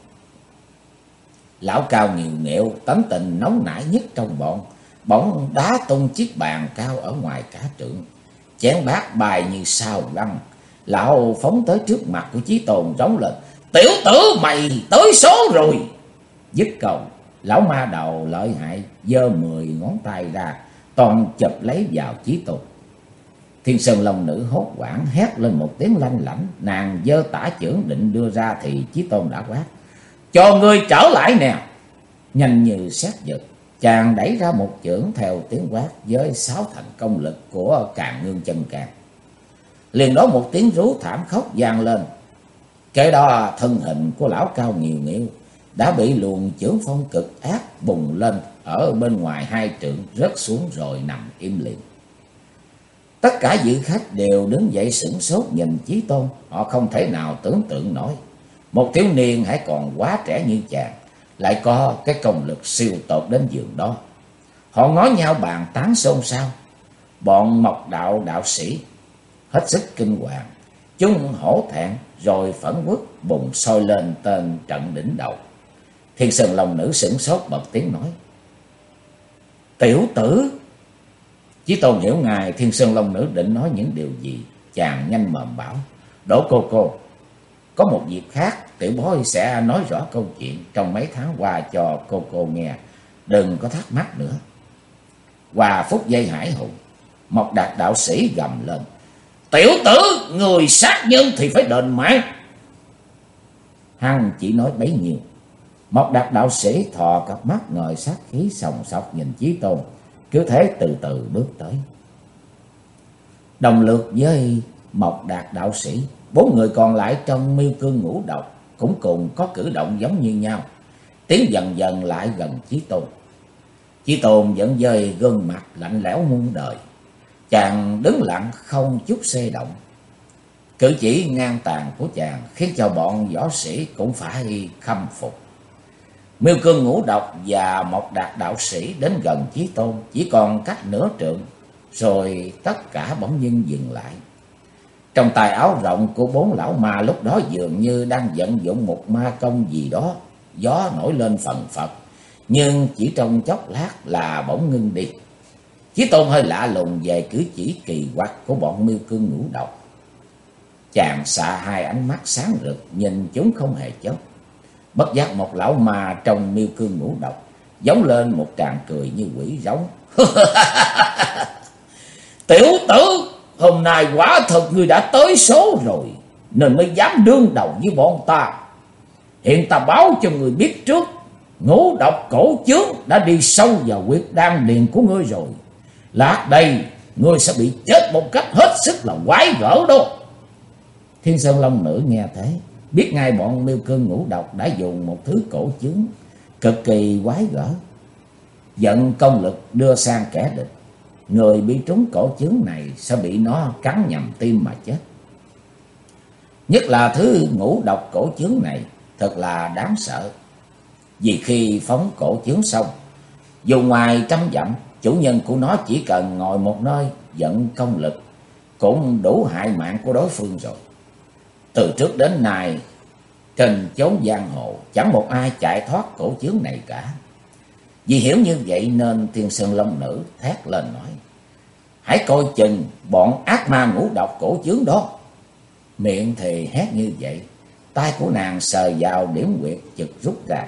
Lão cao nhiều nghệu, tánh tình nóng nảy nhất trong bọn, bỗng đá tung chiếc bàn cao ở ngoài cả trượng, chén bát bài như sao băng. Lão phóng tới trước mặt của Chí Tôn rống lên: tiểu tử mày tới số rồi! Dứt câu, lão ma đầu lợi hại giơ 10 ngón tay ra, toàn chụp lấy vào Chí Tôn. Thiên Sơn Long Nữ hốt hoảng hét lên một tiếng lanh lảnh, nàng giơ tả chưởng định đưa ra thì Chí Tôn đã quát: cho ngươi trở lại nè! Nhanh như sét giật, chàng đẩy ra một chưởng theo tiếng quát với 6 thành công lực của Càn Ngương Chân Can. Liền đó một tiếng rú thảm khóc vang lên. Kế đó thân hình của lão cao nhiều nghịu đã bị luồng chưởng phong cực ác bùng lên ở bên ngoài 2 trượng, rớt xuống rồi nằm im lìm. Tất cả dự khách đều đứng dậy sửng sốt nhìn Chí Tôn. Họ không thể nào tưởng tượng nổi một thiếu niên hãy còn quá trẻ như chàng lại có cái công lực siêu tột đến giường đó. Họ ngó nhau bàn tán xôn xao. Bọn Mộc đạo đạo sĩ hết sức kinh hoàng, chúng hổ thẹn rồi phẫn uất bùng sôi lên tên trận đỉnh đầu. Thiên Sơn Long Nữ sửng sốt bật tiếng nói: tiểu tử! Chí Tôn hiểu ngài Thiên Sơn Long Nữ định nói những điều gì, chàng nhanh mồm bảo: Đỗ cô, có một việc khác, tiểu bối sẽ nói rõ câu chuyện trong mấy tháng qua cho cô nghe, đừng có thắc mắc nữa. Hòa phúc dây hải hùng, Mộc Đạt đạo sĩ gầm lên: tiểu tử, người sát nhân thì phải đền mạng! Hắn chỉ nói bấy nhiêu. Mộc Đạt đạo sĩ thò cặp mắt ngời sát khí sòng sọc nhìn Chí Tôn, cứ thế từ từ bước tới. Đồng lượt với Mộc Đạt đạo sĩ, 4 người còn lại trong Miêu Cương Ngũ Độc cũng cùng có cử động giống như nhau, tiến dần dần lại gần Chí Tôn. Chí Tôn vẫn dời gương mặt lạnh lẽo muôn đời, chàng đứng lặng không chút xê động. Cử chỉ ngang tàn của chàng khiến cho bọn võ sĩ cũng phải khâm phục. Miêu Cương Ngũ Độc và Mộc Đạt đạo sĩ đến gần Chí Tôn chỉ còn cách nửa trượng, rồi tất cả bỗng nhiên dừng lại. Trong tài áo rộng của 4 lão ma lúc đó dường như đang vận dụng một ma công gì đó, gió nổi lên phần phật, nhưng chỉ trong chốc lát là bỗng ngưng đi. Chí Tôn hơi lạ lùng về cử chỉ kỳ quặc của bọn Miêu Cương Ngũ Độc. Chàng xạ 2 ánh mắt sáng rực nhìn chúng không hề chớp. Bất giác một lão ma trong Miêu Cương Ngũ Độc giống lên một tràng cười như quỷ rống: tiểu tử, hôm nay quả thật ngươi đã tới số rồi, nên mới dám đương đầu với bọn ta. Hiện ta báo cho người biết trước, Ngũ Độc cổ chướng đã đi sâu vào huyệt đan điền của ngươi rồi. Lát đây ngươi sẽ bị chết một cách hết sức là quái gở đó. Thiên Sơn Long Nữ nghe thế, biết ngay bọn Miêu Cương Ngũ Độc đã dùng một thứ cổ chướng cực kỳ quái gở, vận công lực đưa sang kẻ địch. Người bị trúng cổ chướng này sẽ bị nó cắn nhầm tim mà chết. Nhất là thứ ngũ độc cổ chướng này thật là đáng sợ. Vì khi phóng cổ chướng xong, dù ngoài trăm dặm, chủ nhân của nó chỉ cần ngồi một nơi vận công lực cũng đủ hại mạng của đối phương rồi. Từ trước đến nay, trên chốn giang hồ chẳng một ai chạy thoát cổ chướng này cả. Vì hiểu như vậy nên Thiên Sơn Long Nữ thét lên nói: hãy coi chừng bọn ác ma ngũ độc cổ chướng đó. Miệng thì hét như vậy, tay của nàng sờ vào điểm huyệt chực rút ra.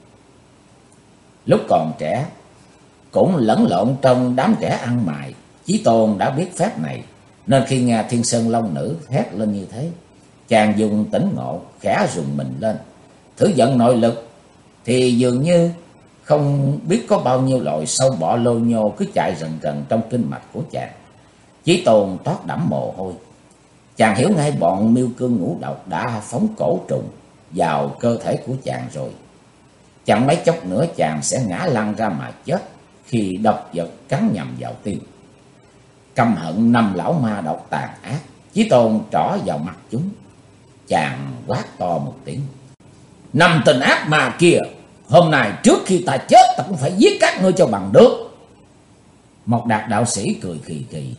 Lúc còn trẻ, cũng lẫn lộn trong đám trẻ ăn mày, Chí Tôn đã biết phép này, nên khi nghe Thiên Sơn Long Nữ hét lên như thế, chàng dùng tỉnh ngộ khẽ rùng mình lên, thử vận nội lực thì dường như không biết có bao nhiêu loại sâu bọ lô nhô cứ chạy rần rần trong kinh mạch của chàng. Chí Tôn toát đẫm mồ hôi. Chàng hiểu ngay bọn miêu cương ngũ độc đã phóng cổ trùng vào cơ thể của chàng rồi. Chẳng mấy chốc nữa chàng sẽ ngã lăn ra mà chết khi độc vật cắn nhầm vào tim. Căm hận năm lão ma độc tàn ác, Chí Tôn trỏ vào mặt chúng. Chàng quát to một tiếng: năm tên ác ma kia, hôm nay trước khi ta chết ta cũng phải giết các ngươi cho bằng được. Một Đạt đạo sĩ cười khì khì: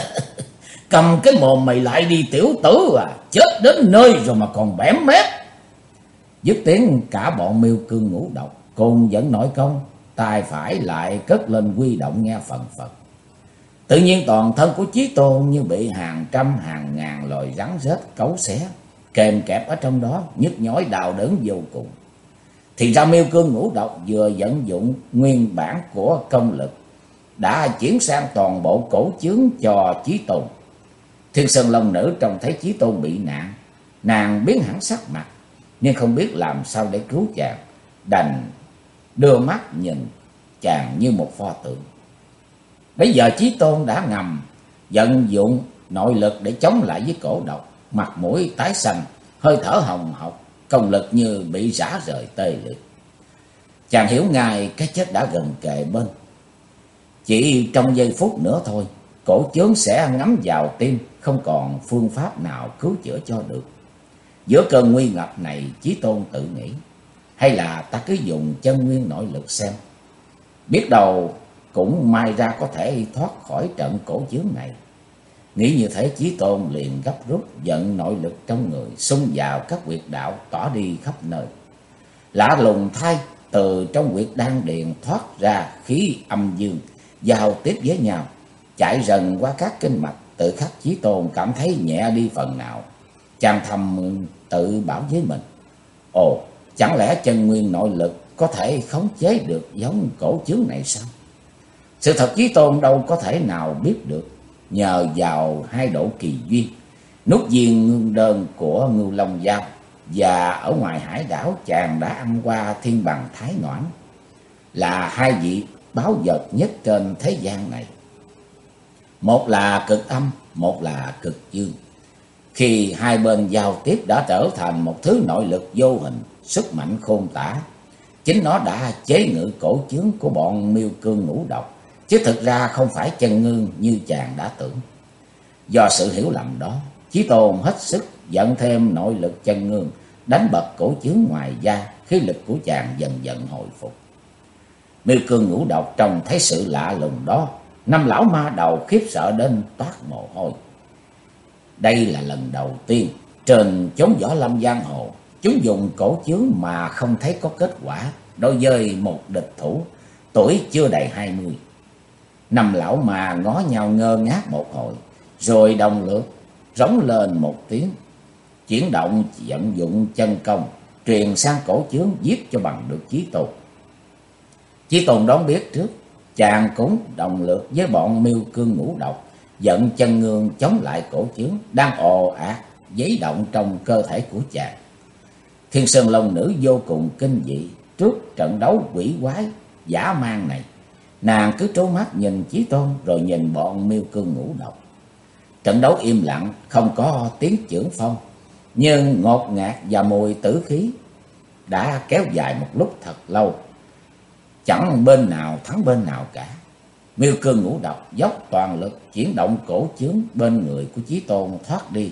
cầm cái mồm mày lại đi tiểu tử à, chết đến nơi rồi mà còn bẻm mép. Dứt tiếng, cả bọn miêu cương ngũ độc cùng dẫn nội công, tay phải lại cất lên quy động nghe phần phật. Tự nhiên toàn thân của Chí Tôn như bị hàng trăm hàng ngàn loài rắn rết cấu xé, kèm kẹp ở trong đó, nhức nhói đau đớn vô cùng. Thì ra miêu cương ngũ độc vừa vận dụng nguyên bản của công lực đã chuyển sang toàn bộ cổ chướng cho Chí Tôn. Thiên Sơn Long Nữ trông thấy Chí Tôn bị nạn, nàng biến hẳn sắc mặt, nhưng không biết làm sao để cứu chàng, đành đưa mắt nhìn chàng như một pho tượng. Bây giờ Chí Tôn đã ngầm vận dụng nội lực để chống lại với cổ độc, mặt mũi tái xanh, hơi thở hồng hộc, công lực như bị rã rời tê liệt. Chàng hiểu ngay cái chết đã gần kề bên. Chỉ trong giây phút nữa thôi, cổ chướng sẽ ngấm vào tim, không còn phương pháp nào cứu chữa cho được. Giữa cơn nguy ngập này, Chí Tôn tự nghĩ, hay là ta cứ dùng chân nguyên nội lực xem, biết đâu cũng may ra có thể thoát khỏi trận cổ chướng này. Nghĩ như thế, Chí Tôn liền gấp rút vận nội lực trong người, xung vào các huyệt đạo tỏa đi khắp nơi. Lạ lùng thay, từ trong huyệt đan điền thoát ra khí âm dương giao tiếp với nhau, chạy dần qua các kinh mạch. Tự khắc Chí Tôn cảm thấy nhẹ đi phần nào. Chàng thầm tự bảo với mình: ồ, chẳng lẽ chân nguyên nội lực có thể khống chế được giống cổ chướng này sao? Sự thật Chí Tôn đâu có thể nào biết được. Nhờ vào hai độ kỳ duyên, nút viên ngưng đơn của Ngưu Long Giao và ở ngoài hải đảo chàng đã ăn qua thiên bằng thái noãn, là hai vị báu vật nhất trên thế gian này. Một là cực âm, một là cực dương. Khi hai bên giao tiếp đã trở thành một thứ nội lực vô hình, sức mạnh khôn tả. Chính nó đã chế ngự cổ chướng của bọn miêu cương ngũ độc, chứ thực ra không phải chân ngưng như chàng đã tưởng. Do sự hiểu lầm đó, Chí Tôn hết sức dẫn thêm nội lực chân ngưng, đánh bật cổ chướng ngoài da, khí lực của chàng dần dần hồi phục. Miêu cương ngũ độc trông thấy sự lạ lùng đó, năm lão ma đầu khiếp sợ đến toát mồ hôi. Đây là lần đầu tiên trên chốn võ lâm giang hồ, chúng dùng cổ chướng mà không thấy có kết quả đối với một địch thủ tuổi chưa đầy 20. Năm lão mà ngó nhau ngơ ngác một hồi, rồi đồng lượt rống lên một tiếng, chuyển động vận dụng chân công, truyền sang cổ chướng giết cho bằng được Chí Tôn. Chí Tôn đón biết trước, chàng cũng đồng lượt với bọn miêu cương ngũ độc, vận chân ngương chống lại cổ chướng đang ồ ạt giấy động trong cơ thể của chàng. Thiên Sơn Long Nữ vô cùng kinh dị trước trận đấu quỷ quái dã man này. Nàng cứ trố mắt nhìn Chí Tôn rồi nhìn bọn miêu cương ngũ độc. Trận đấu im lặng, không có tiếng chưởng phong, nhưng ngột ngạt và mùi tử khí đã kéo dài một lúc thật lâu. Chẳng bên nào thắng bên nào cả. Miêu cương ngũ độc dốc toàn lực chuyển động cổ chướng bên người của Chí Tôn thoát đi,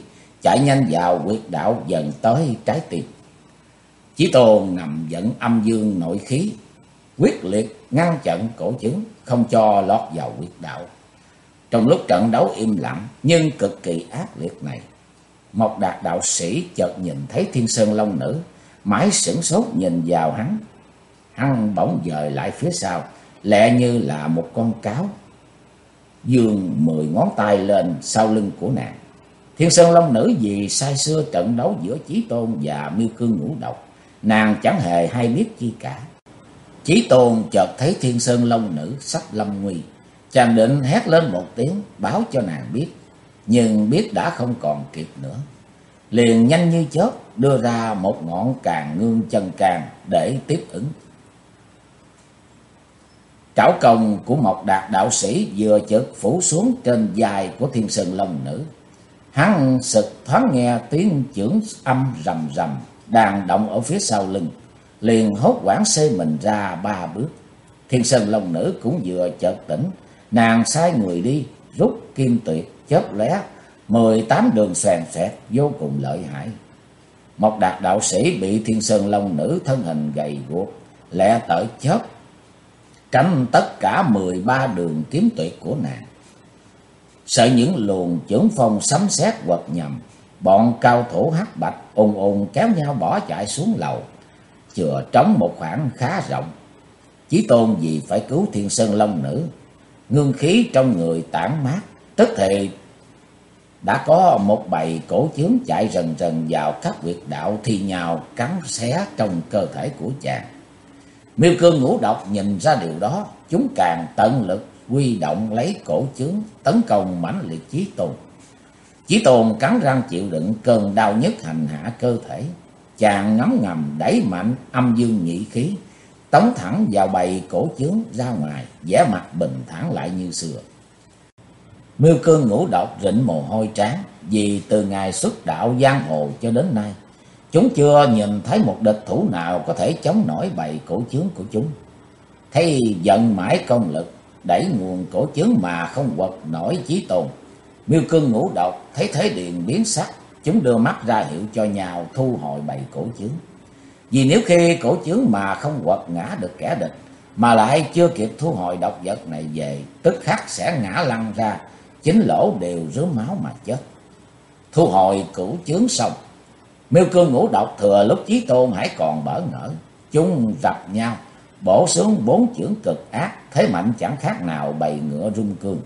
chạy nhanh vào huyệt đạo dần tới trái tim. Chí Tôn nằm dẫn âm dương nội khí, quyết liệt ngăn chặn cổ chứng, không cho lọt vào huyệt đạo. Trong lúc trận đấu im lặng nhưng cực kỳ ác liệt này, Mộc Đạt đạo sĩ chợt nhìn thấy Thiên Sơn Long Nữ, mãi sửng sốt nhìn vào hắn. Hắn bỗng dời lại phía sau, lẹ như là một con cáo, giương 10 ngón tay lên sau lưng của nàng. Thiên Sơn Long Nữ vì say xưa trận đấu giữa Chí Tôn và Miêu Cương Ngũ Độc, nàng chẳng hề hay biết chi cả. Chí Tôn chợt thấy Thiên Sơn Long Nữ sắp lâm nguy, chàng định hét lên một tiếng báo cho nàng biết, nhưng biết đã không còn kịp nữa. Liền nhanh như chớp đưa ra một ngọn càng ngương chân càng để tiếp ứng. Trảo công của Mộc Đạt đạo sĩ vừa chợt phủ xuống trên vai của Thiên Sơn Long Nữ. Hắn sực thoáng nghe tiếng chưởng âm rầm rầm đang động ở phía sau lưng, liền hốt hoảng xê mình ra 3 bước. Thiên Sơn Long Nữ cũng vừa chợt tỉnh, nàng sai người đi rút kim tuyệt chớp lóe 18 đường xoèn xoẹt vô cùng lợi hại. Mộc Đạt đạo sĩ bị Thiên Sơn Long Nữ thân hình gầy guộc lẹ tới chớp tránh tất cả 13 đường kiếm tuyệt của nàng. Sợ những luồng chưởng phong sấm sét quật nhầm, bọn cao thủ hắc bạch ùn ùn kéo nhau bỏ chạy xuống lầu, chừa trống một khoảng khá rộng. Chí Tôn vì phải cứu Thiên Sơn Long Nữ, ngưng khí trong người tản mát, tức thì đã có một bầy cổ chướng chạy rần rần vào các huyệt đạo thi nhau cắn xé trong cơ thể của chàng. Miêu Cương Ngũ Độc nhìn ra điều đó, chúng càng tận lực huy động lấy cổ chướng tấn công mãnh liệt Chí Tôn. Chí Tôn cắn răng chịu đựng cơn đau nhức hành hạ cơ thể, chàng ngấm ngầm đẩy mạnh âm dương nhị khí, tống thẳng vào bầy cổ chướng ra ngoài, vẻ mặt bình thản lại như xưa. Miêu Cương Ngũ Độc rịn mồ hôi trán, vì từ ngày xuất đạo giang hồ cho đến nay, chúng chưa nhìn thấy một địch thủ nào có thể chống nổi bầy cổ chướng của chúng. Thấy vận mãi công lực đẩy nguồn cổ chướng mà không quật nổi Chí Tôn, Miêu Cương Ngũ Độc thấy thế liền biến sắc, chúng đưa mắt ra hiệu cho nhau thu hồi bầy cổ chướng. Vì nếu khi cổ chướng mà không quật ngã được kẻ địch, mà lại chưa kịp thu hồi độc vật này về, tức khắc sẽ ngã lăn ra, chính lỗ đều rớm máu mà chết. Thu hồi cửu chướng xong, Miêu Cương Ngũ Độc thừa lúc Chí Tôn hãy còn bỡ ngỡ, chúng rập nhau bổ xuống 4 chưởng cực ác, thế mạnh chẳng khác nào bầy ngựa rung cương.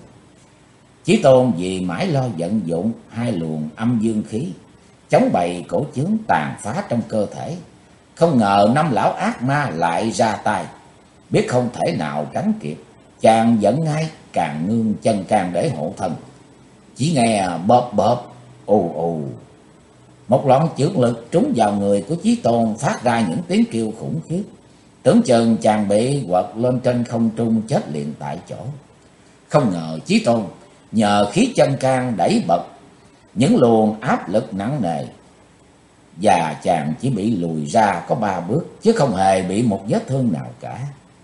Chí Tôn vì mãi lo vận dụng 2 luồng âm dương khí chống bầy cổ chướng tàn phá trong cơ thể, không ngờ 5 lão ác ma lại ra tay, biết không thể nào tránh kịp, chàng dẫn ngay càng ngương chân càng để hộ thân. Chỉ nghe bóp bóp ù ù, một loạt chưởng lực trúng vào người của Chí Tôn phát ra những tiếng kêu khủng khiếp, tưởng chừng chàng bị quật lên trên không trung chết liền tại chỗ. Không ngờ Chí Tôn nhờ khí chân can đẩy bật những luồng áp lực nặng nề, và chàng chỉ bị lùi ra có 3 bước, chứ không hề bị một vết thương nào cả.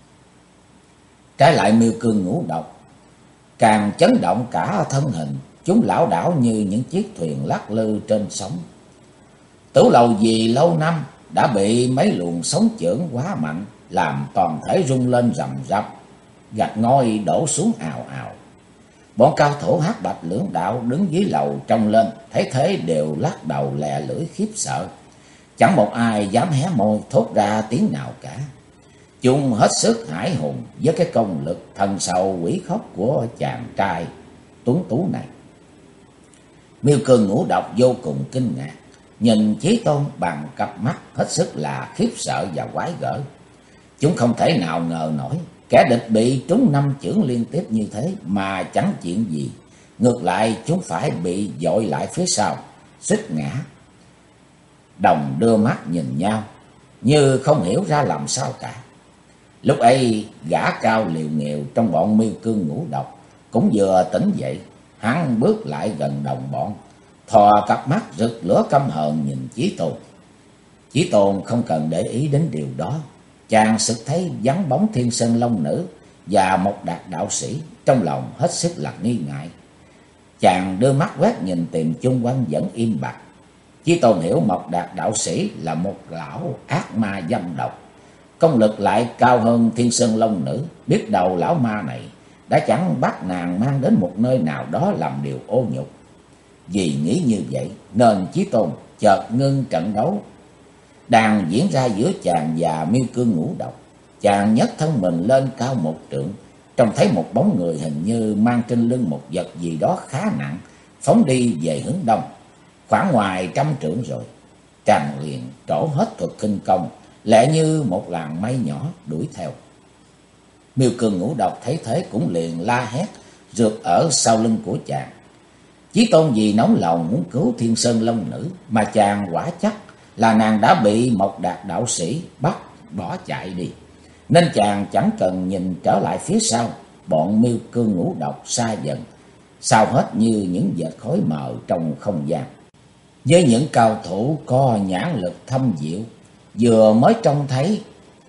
Trái lại Miêu Cương Ngũ Độc càng chấn động cả thân hình, chúng lảo đảo như những chiếc thuyền lắc lư trên sóng. Tử Lầu vì lâu năm đã bị mấy luồng sóng chưởng quá mạnh, làm toàn thể rung lên rầm rập, gạch ngói đổ xuống ào ào. Bọn cao thủ hắc bạch lưỡng đạo đứng dưới lầu trông lên, thấy thế đều lắc đầu lè lưỡi khiếp sợ, chẳng một ai dám hé môi thốt ra tiếng nào cả. Chúng hết sức hãi hùng với cái công lực thần sầu quỷ khóc của chàng trai tuấn tú này. Miêu Cương Ngũ Độc vô cùng kinh ngạc, nhìn Chí Tôn bằng cặp mắt hết sức là khiếp sợ và quái gở. Chúng không thể nào ngờ nổi kẻ địch bị trúng 5 chưởng liên tiếp như thế mà chẳng chuyện gì, ngược lại chúng phải bị dội lại phía sau, suýt ngã. Đồng đưa mắt nhìn nhau như không hiểu ra làm sao cả. Lúc ấy gã cao liều nghèo trong bọn Miêu Cương Ngũ Độc cũng vừa tỉnh dậy, hắn bước lại gần đồng bọn, thò cặp mắt rực lửa căm hờn nhìn Chí Tôn. Chí Tôn không cần để ý đến điều đó, chàng sực thấy vắng bóng Thiên Sơn Long Nữ và Mộc Đạt đạo sĩ, trong lòng hết sức là nghi ngại. Chàng đưa mắt quét nhìn tìm chung quanh vẫn im bặt, Chí Tôn hiểu Mộc Đạt đạo sĩ là một lão ác ma dâm độc, công lực lại cao hơn Thiên Sơn Long Nữ. Biết đầu lão ma này đã chẳng bắt nàng mang đến một nơi nào đó làm điều ô nhục. Vì nghĩ như vậy nên Chí Tôn chợt ngưng trận đấu đang diễn ra giữa chàng và Miêu Cương Ngũ Độc. Chàng nhấc thân mình lên cao một trượng, trông thấy một bóng người hình như mang trên lưng một vật gì đó khá nặng, phóng đi về hướng đông, khoảng ngoài 100 trượng rồi. Chàng liền trổ hết thuật khinh công, lẹ như một làn mây nhỏ đuổi theo. Miêu Cương Ngũ Độc thấy thế cũng liền la hét rượt ở sau lưng của chàng. Chí Tôn vì nóng lòng muốn cứu Thiên Sơn Long Nữ mà chàng quả chắc là nàng đã bị Mộc Đạt đạo sĩ bắt bỏ chạy đi, nên chàng chẳng cần nhìn trở lại phía sau. Bọn Miêu Cương Ngũ Độc xa dần, sao hết như những vệt khói mờ trong không gian. Với những cao thủ có nhãn lực thâm diệu, vừa mới trông thấy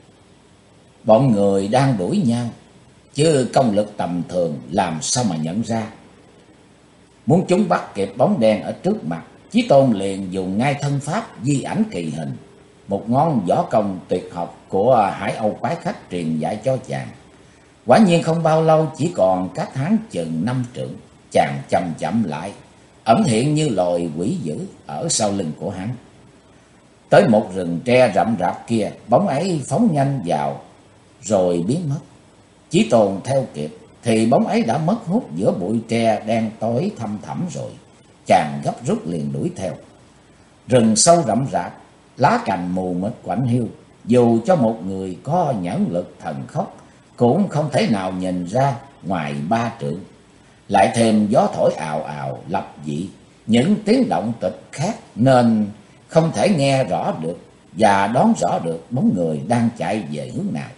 bọn người đang đuổi nhau, chứ công lực tầm thường làm sao mà nhận ra. Muốn chúng bắt kịp bóng đen ở trước mặt, Chí Tôn liền dùng ngay thân pháp di ảnh kỳ hình, một ngón võ công tuyệt học của Hải Âu Quái Khách truyền dạy cho chàng. Quả nhiên không bao lâu, chỉ còn cách hắn chừng 5 trượng, chàng chậm chậm lại, ẩn hiện như loài quỷ dữ ở sau lưng của hắn. Tới một rừng tre rậm rạp kia, bóng ấy phóng nhanh vào rồi biến mất. Chí Tôn theo kịp thì bóng ấy đã mất hút giữa bụi tre đen tối thăm thẳm rồi. Chàng gấp rút liền đuổi theo. Rừng sâu rậm rạp, lá cành mù mịt quạnh hiu, dù cho một người có nhãn lực thần khốc cũng không thể nào nhìn ra ngoài 3 trượng. Lại thêm gió thổi ào ào lập dị, những tiếng động tịch khác nên không thể nghe rõ được và đoán rõ được bóng người đang chạy về hướng nào.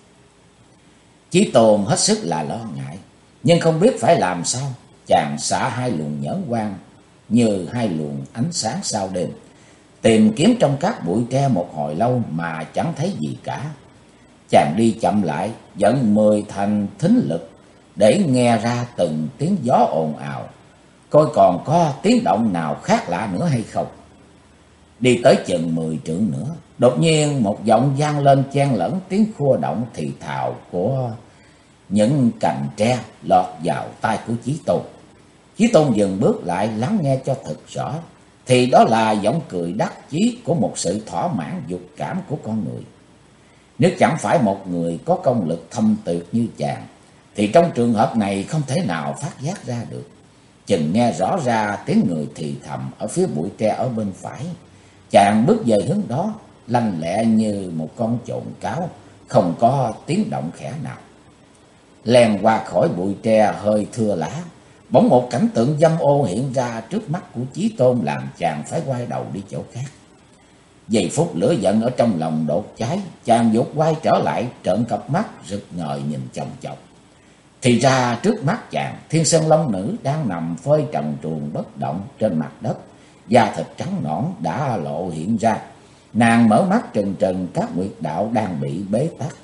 Chí Tôn hết sức là lo ngại, nhưng không biết phải làm sao. Chàng xả hai luồng nhẫn quang như hai luồng ánh sáng sau đêm, tìm kiếm trong các bụi tre một hồi lâu mà chẳng thấy gì cả. Chàng đi chậm lại, dẫn 10 thành thính lực để nghe ra từng tiếng gió ồn ào, coi còn có tiếng động nào khác lạ nữa hay không. Đi tới chừng 10 trượng nữa, đột nhiên một giọng vang lên chen lẫn tiếng khua động thì thào của những cành tre lọt vào tai của Chí Tôn. Chí Tôn dừng bước lại lắng nghe cho thật rõ, thì đó là giọng cười đắc chí của một sự thỏa mãn dục cảm của con người. Nếu chẳng phải một người có công lực thâm tuyệt như chàng, thì trong trường hợp này không thể nào phát giác ra được. Chừng nghe rõ ra tiếng người thì thầm ở phía bụi tre ở bên phải. Chàng bước về hướng đó, lanh lẹ như một con trộm cáo, không có tiếng động khẽ nào. Len qua khỏi bụi tre hơi thưa lá, bỗng một cảnh tượng dâm ô hiện ra trước mắt của Chí Tôn, làm chàng phải quay đầu đi chỗ khác. Giây phút lửa giận ở trong lòng đốt cháy, chàng vụt quay trở lại, trợn cặp mắt rực ngời nhìn chòng chọc. Thì ra trước mắt chàng, Thiên Sơn Long Nữ đang nằm phơi trần truồng bất động trên mặt đất, da thịt trắng nõn đã lộ hiện ra. Nàng mở mắt trừng trừng, các huyệt đạo đang bị bế tắc.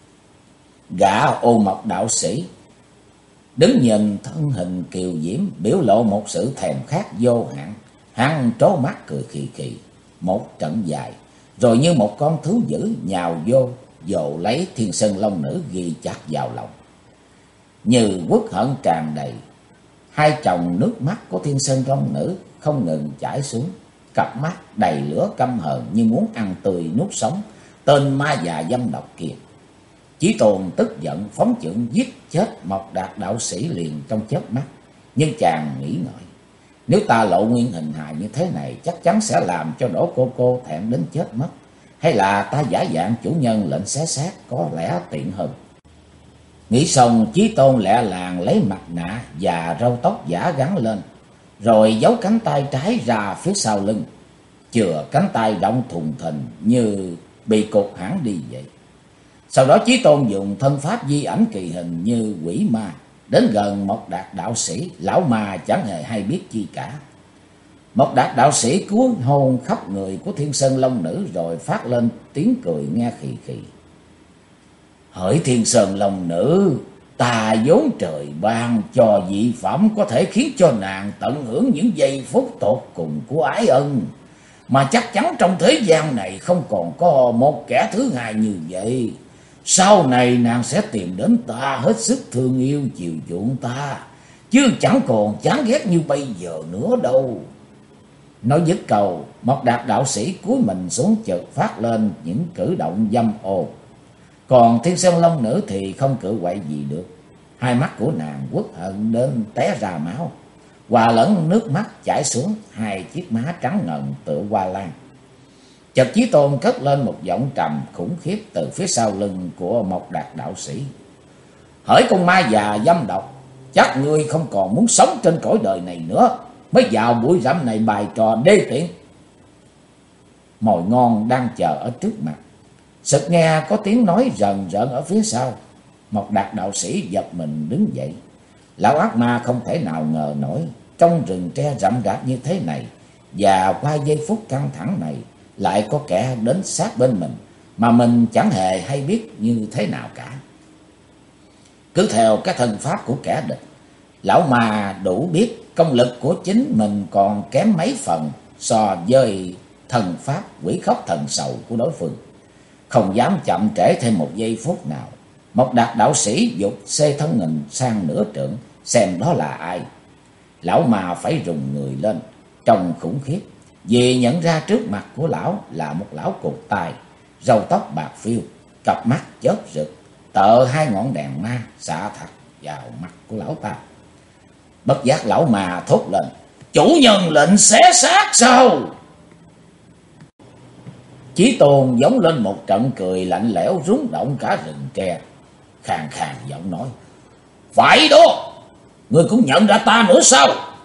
Gã Ô Mộc đạo sĩ đứng nhìn thân hình kiều diễm, biểu lộ một sự thèm khát vô hạn. Hắn trố mắt cười khì khì một trận dài, rồi như một con thú dữ nhào vô, dồ lấy Thiên Sơn Long Nữ ghi chặt vào lòng. Như uất hận tràn đầy, hai tròng nước mắt của Thiên Sơn Long Nữ không ngừng chảy xuống, cặp mắt đầy lửa căm hờn như muốn ăn tươi nuốt sống tên ma già dâm độc kia. Chí Tôn tức giận phóng chưởng giết chết Mộc Đạt đạo sĩ liền trong chớp mắt. Nhưng chàng nghĩ ngợi, nếu ta lộ nguyên hình hài như thế này, chắc chắn sẽ làm cho Đỗ cô thẹn đến chết mất. Hay là ta giả dạng chủ nhân lệnh xé xác có lẽ tiện hơn. Nghĩ xong, Chí Tôn lẹ làng lấy mặt nạ và râu tóc giả gắn lên, rồi giấu cánh tay trái ra phía sau lưng, chừa cánh tay rộng thùng thình như bị cột hẳn đi vậy. Sau đó Chí Tôn dùng thân pháp di ảnh kỳ hình như quỷ ma, đến gần Mộc Đạt đạo sĩ. Lão ma chẳng hề hay biết chi cả. Mộc Đạt đạo sĩ cuốn hồn khắp người của Thiên Sơn Long Nữ, rồi phát lên tiếng cười nghe khì khì. Hỡi Thiên Sơn Long Nữ, ta vốn trời ban cho dị phẩm có thể khiến cho nàng tận hưởng những giây phút tột cùng của ái ân. Mà chắc chắn trong thế gian này không còn có một kẻ thứ hai như vậy. Sau này nàng sẽ tìm đến ta, hết sức thương yêu chiều chuộng ta, chứ chẳng còn chán ghét như bây giờ nữa đâu. Nói dứt câu, Mộc Đạt đạo sĩ cúi mình xuống chợt phát lên những cử động dâm ô. Còn Thiên Sơn Long Nữ thì không cự quậy gì được. Hai mắt của nàng uất hận đến té ra máu, hòa lẫn nước mắt chảy xuống hai chiếc má trắng ngần tựa hoa lan. Chợt Chí Tôn cất lên một giọng trầm khủng khiếp từ phía sau lưng của Mộc Đạt đạo sĩ. Hỡi con ma già dâm độc, chắc ngươi không còn muốn sống trên cõi đời này nữa, mới vào bụi rậm này bài trò đê tiện. Mồi ngon đang chờ ở trước mặt. Sực nghe có tiếng nói rần rợn ở phía sau. Mộc Đạt đạo sĩ giật mình đứng dậy. Lão ác ma không thể nào ngờ nổi, trong rừng tre rậm rạp như thế này, và qua giây phút căng thẳng này, lại có kẻ đến sát bên mình, mà mình chẳng hề hay biết như thế nào cả. Cứ theo cái thân pháp của kẻ địch, lão ma đủ biết công lực của chính mình còn kém mấy phần so với thần pháp quỷ khóc thần sầu của đối phương. Không dám chậm trễ thêm một giây phút nào, Mộc Đạt đạo sĩ giục xê thân hình sang nửa trượng, xem đó là ai. Lão ma phải rùng người lên, trông khủng khiếp, vì nhận ra trước mặt của lão là một lão cụt tai, râu tóc bạc phiêu, cặp mắt chớp rực, tợ hai ngọn đèn ma xạ thật vào mặt của lão ta. Bất giác lão ma thốt lên: chủ nhân lệnh xé xác sao? Chí Tôn giống lên một trận cười lạnh lẽo rúng động cả rừng tre, khàn khàn giọng nói: phải đó, ngươi cũng nhận ra ta nữa sao?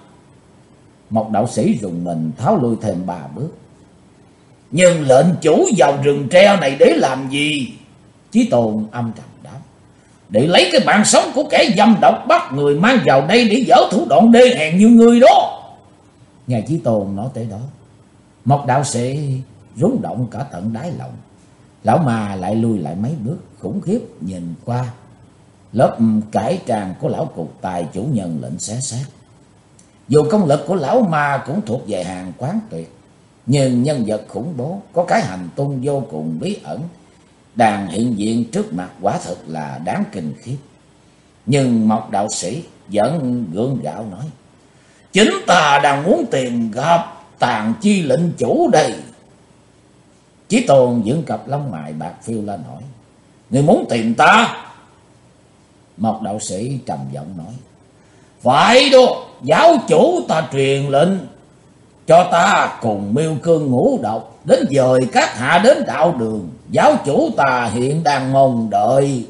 Một đạo sĩ rùng mình tháo lui thêm 3 bước. Nhưng lệnh chủ vào rừng tre này để làm gì? Chí Tôn âm trầm đáp: để lấy cái mạng sống của kẻ dâm độc, bắt người mang vào đây để dở thủ đoạn đê hèn như ngươi đó. Nghe Chí Tôn nói tới đó, một đạo sĩ rúng động cả tận đáy lòng. Lão ma lại lui lại mấy bước, khủng khiếp nhìn qua lớp cải trang của lão cục tài chủ nhân lệnh xé xác. Dù công lực của lão ma cũng thuộc về hàng quán tuyệt, nhưng nhân vật khủng bố, có cái hành tung vô cùng bí ẩn, đang hiện diện trước mặt quả thực là đáng kinh khiếp. Nhưng một đạo sĩ vẫn gượng gạo nói: chính ta đang muốn tìm gặp Tàn Chi lệnh chủ đây. Chí Tôn dựng cặp lông mày bạc phiêu lên hỏi: người muốn tìm ta? Một đạo sĩ trầm giọng nói: phải đó, giáo chủ ta truyền lệnh cho ta cùng Miêu Cương Ngũ Độc đến dời các hạ đến đạo đường. Giáo chủ ta hiện đang mong đợi.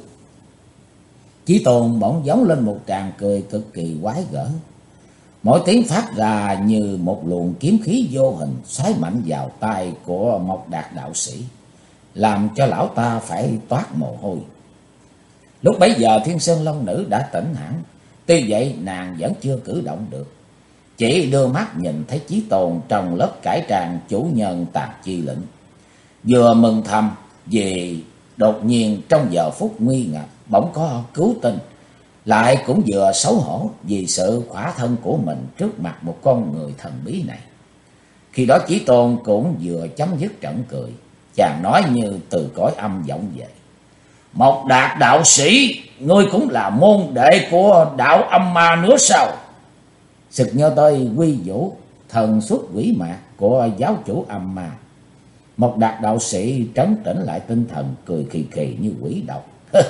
Chí Tôn bỗng giống lên một tràng cười cực kỳ quái gở. Mỗi tiếng phát ra như một luồng kiếm khí vô hình xoáy mạnh vào tay của Mộc Đạt đạo sĩ, làm cho lão ta phải toát mồ hôi. Lúc bấy giờ Thiên Sơn Long Nữ đã tỉnh hẳn, tuy vậy nàng vẫn chưa cử động được, chỉ đưa mắt nhìn thấy Chí Tôn trong lớp cải trang chủ nhân Tàn Chi lệnh, vừa mừng thầm vì đột nhiên trong giờ phút nguy ngập bỗng có cứu tinh, lại cũng vừa xấu hổ vì sự khỏa thân của mình trước mặt một con người thần bí này. Khi đó Chí Tôn cũng vừa chấm dứt trận cười, chàng nói như từ cõi âm vọng về: Mộc Đạt đạo sĩ, ngươi cũng là môn đệ của đạo âm ma nữa sao? Sực nhớ tới quy vũ thần xuất quỷ mạc của giáo chủ âm ma. Mộc Đạt đạo sĩ trấn tĩnh lại tinh thần, cười khì khì như quỷ độc.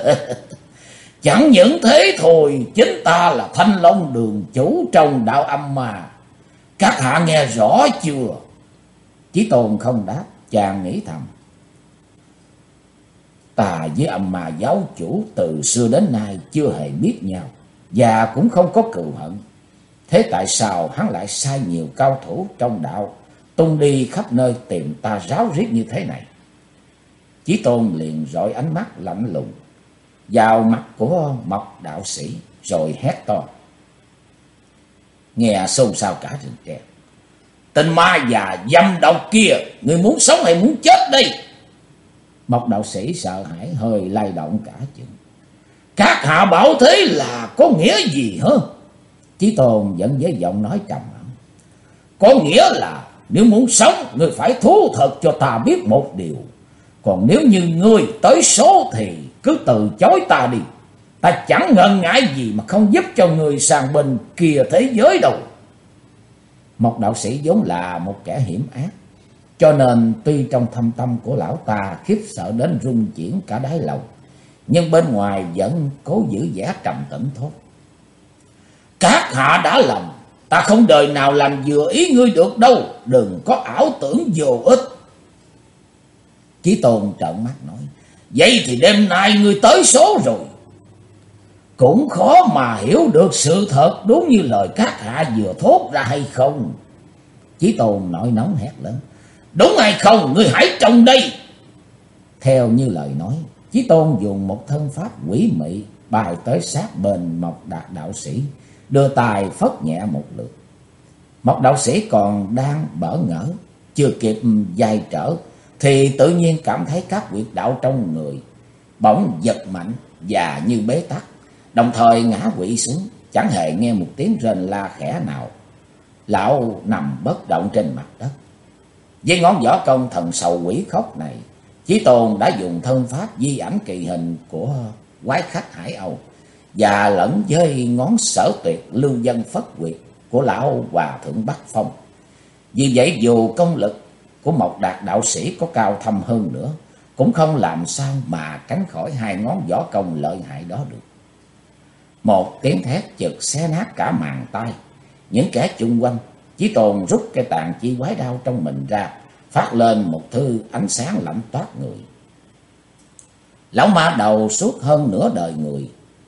Chẳng những thế thôi, chính ta là Thanh Long đường chủ trong đạo âm ma. Các hạ nghe rõ chưa? Chí Tôn không đáp, chàng nghĩ thầm: ta với âm ma giáo chủ từ xưa đến nay chưa hề biết nhau, và cũng không có cừu hận. Thế tại sao hắn lại sai nhiều cao thủ trong đạo tung đi khắp nơi tìm ta ráo riết như thế này? Chí Tôn liền rọi ánh mắt lạnh lùng vào mặt của Mộc đạo sĩ, rồi hét to. Nghe xôn xao cả rừng tre: tên ma già dâm độc kia, người muốn sống hay muốn chết đây? Mộc đạo sĩ sợ hãi hơi lay động cả chừng. Các hạ bảo thế là có nghĩa gì hả? Chí Tôn vẫn với giọng nói trầm ấm: có nghĩa là nếu muốn sống, ngươi phải thú thật cho ta biết một điều. Còn nếu như ngươi tới số thì cứ từ chối ta đi. Ta chẳng ngần ngại gì mà không giúp cho người sang bên kia thế giới đâu. Một đạo sĩ vốn là một kẻ hiểm ác, cho nên tuy trong thâm tâm của lão ta khiếp sợ đến rung chuyển cả đáy lòng, nhưng bên ngoài vẫn cố giữ vẻ trầm tĩnh thốt: Các hạ đã lầm, ta không đời nào làm vừa ý ngươi được đâu, đừng có ảo tưởng vô ích. Chí Tôn trợn mắt nói: Vậy thì đêm nay ngươi tới số rồi. Cũng khó mà hiểu được sự thật đúng như lời các hạ vừa thốt ra hay không. Chí Tôn nổi nóng hét lớn: Đúng hay không, ngươi hãy trông đây. Theo như lời nói, Chí Tôn dùng một thân pháp quỷ mị bay tới sát bên Mộc Đạt đạo sĩ, đưa tay phất nhẹ một lượt. Mộc đạo sĩ còn đang bỡ ngỡ, chưa kịp giày trở thì tự nhiên cảm thấy các huyệt đạo trong người bỗng giật mạnh và như bế tắc, đồng thời ngã quỵ xuống, chẳng hề nghe một tiếng rên la khẽ nào. Lão nằm bất động trên mặt đất. Với ngón võ công thần sầu quỷ khóc này, Chí Tôn đã dùng thân pháp di ảnh kỳ hình của quái khách Hải Âu và lẫn với ngón sở tuyệt lưu dân phất quyệt của lão hòa thượng Bắc Phong. Vì vậy dù công lực của Mộc Đạt đạo sĩ có cao thâm hơn nữa, cũng không làm sao mà tránh khỏi hai ngón võ công lợi hại đó được. Một tiếng thét chực xé nát cả màn tai những kẻ chung quanh. Chí Tôn rút cái tàn chi quái đao trong mình ra, phát lên một thứ ánh sáng lạnh toát người. Lão ma đầu suốt hơn nửa đời người,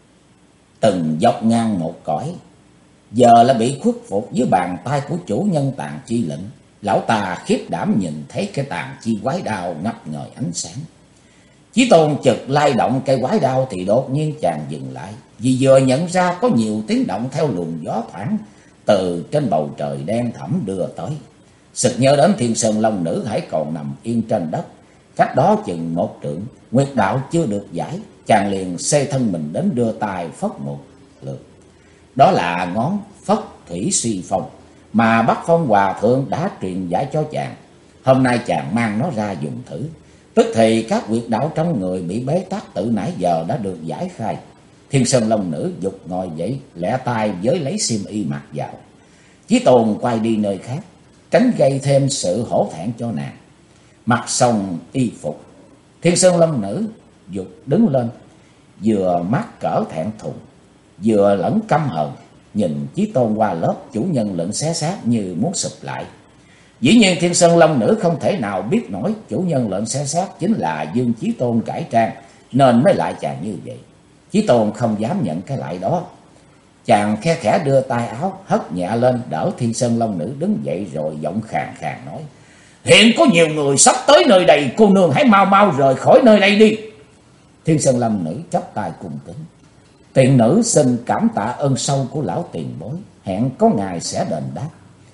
từng dọc ngang một cõi, giờ là bị khuất phục dưới bàn tay của chủ nhân tàn chi lệnh. Lão ta khiếp đảm nhìn thấy cái tàn chi quái đao ngập ngời ánh sáng. Chí Tôn chợt lay động cây quái đao thì đột nhiên chàng dừng lại, vì vừa nhận ra có nhiều tiếng động theo luồng gió thoảng từ trên bầu trời đen thẫm đưa tới. Sực nhớ đến Thiên Sơn Long Nữ hãy còn nằm yên trên đất, cách đó chừng một trượng, nguyệt đạo chưa được giải. Chàng liền xê thân mình đến đưa tay phất một lượt. Đó là ngón phất thủy suy phong mà Bắc Phong hòa thượng đã truyền giải cho chàng. Hôm nay chàng mang nó ra dùng thử, tức thì các huyệt đạo trong người bị bế tắc từ nãy giờ đã được giải khai. Thiên Sơn Long Nữ giục ngồi dậy, lẹ tay giới lấy xiêm y mặc vào. Chí Tôn quay đi nơi khác, tránh gây thêm sự hổ thẹn cho nàng. Mặc xong y phục, Thiên Sơn Long Nữ giục đứng lên, vừa mắc cỡ thẹn thùng, vừa lẫn căm hờn, nhìn Chí Tôn qua lớp chủ nhân lệnh xé xác như muốn sụp lại. Dĩ nhiên Thiên Sơn Long Nữ không thể nào biết nổi chủ nhân lệnh xé xác chính là Dương Chí Tôn cải trang, nên mới lại chàng như vậy. Chí Tôn không dám nhận cái lại đó. Chàng khe khẽ đưa tay áo hất nhẹ lên đỡ Thiên Sơn Long Nữ đứng dậy, rồi giọng khàn khàn nói: Hiện có nhiều người sắp tới nơi đây, cô nương hãy mau mau rời khỏi nơi đây đi. Thiên Sơn Long Nữ chắp tay cung kính: Tiện nữ xin cảm tạ ơn sâu của lão tiền bối, hẹn có ngày sẽ đền đáp.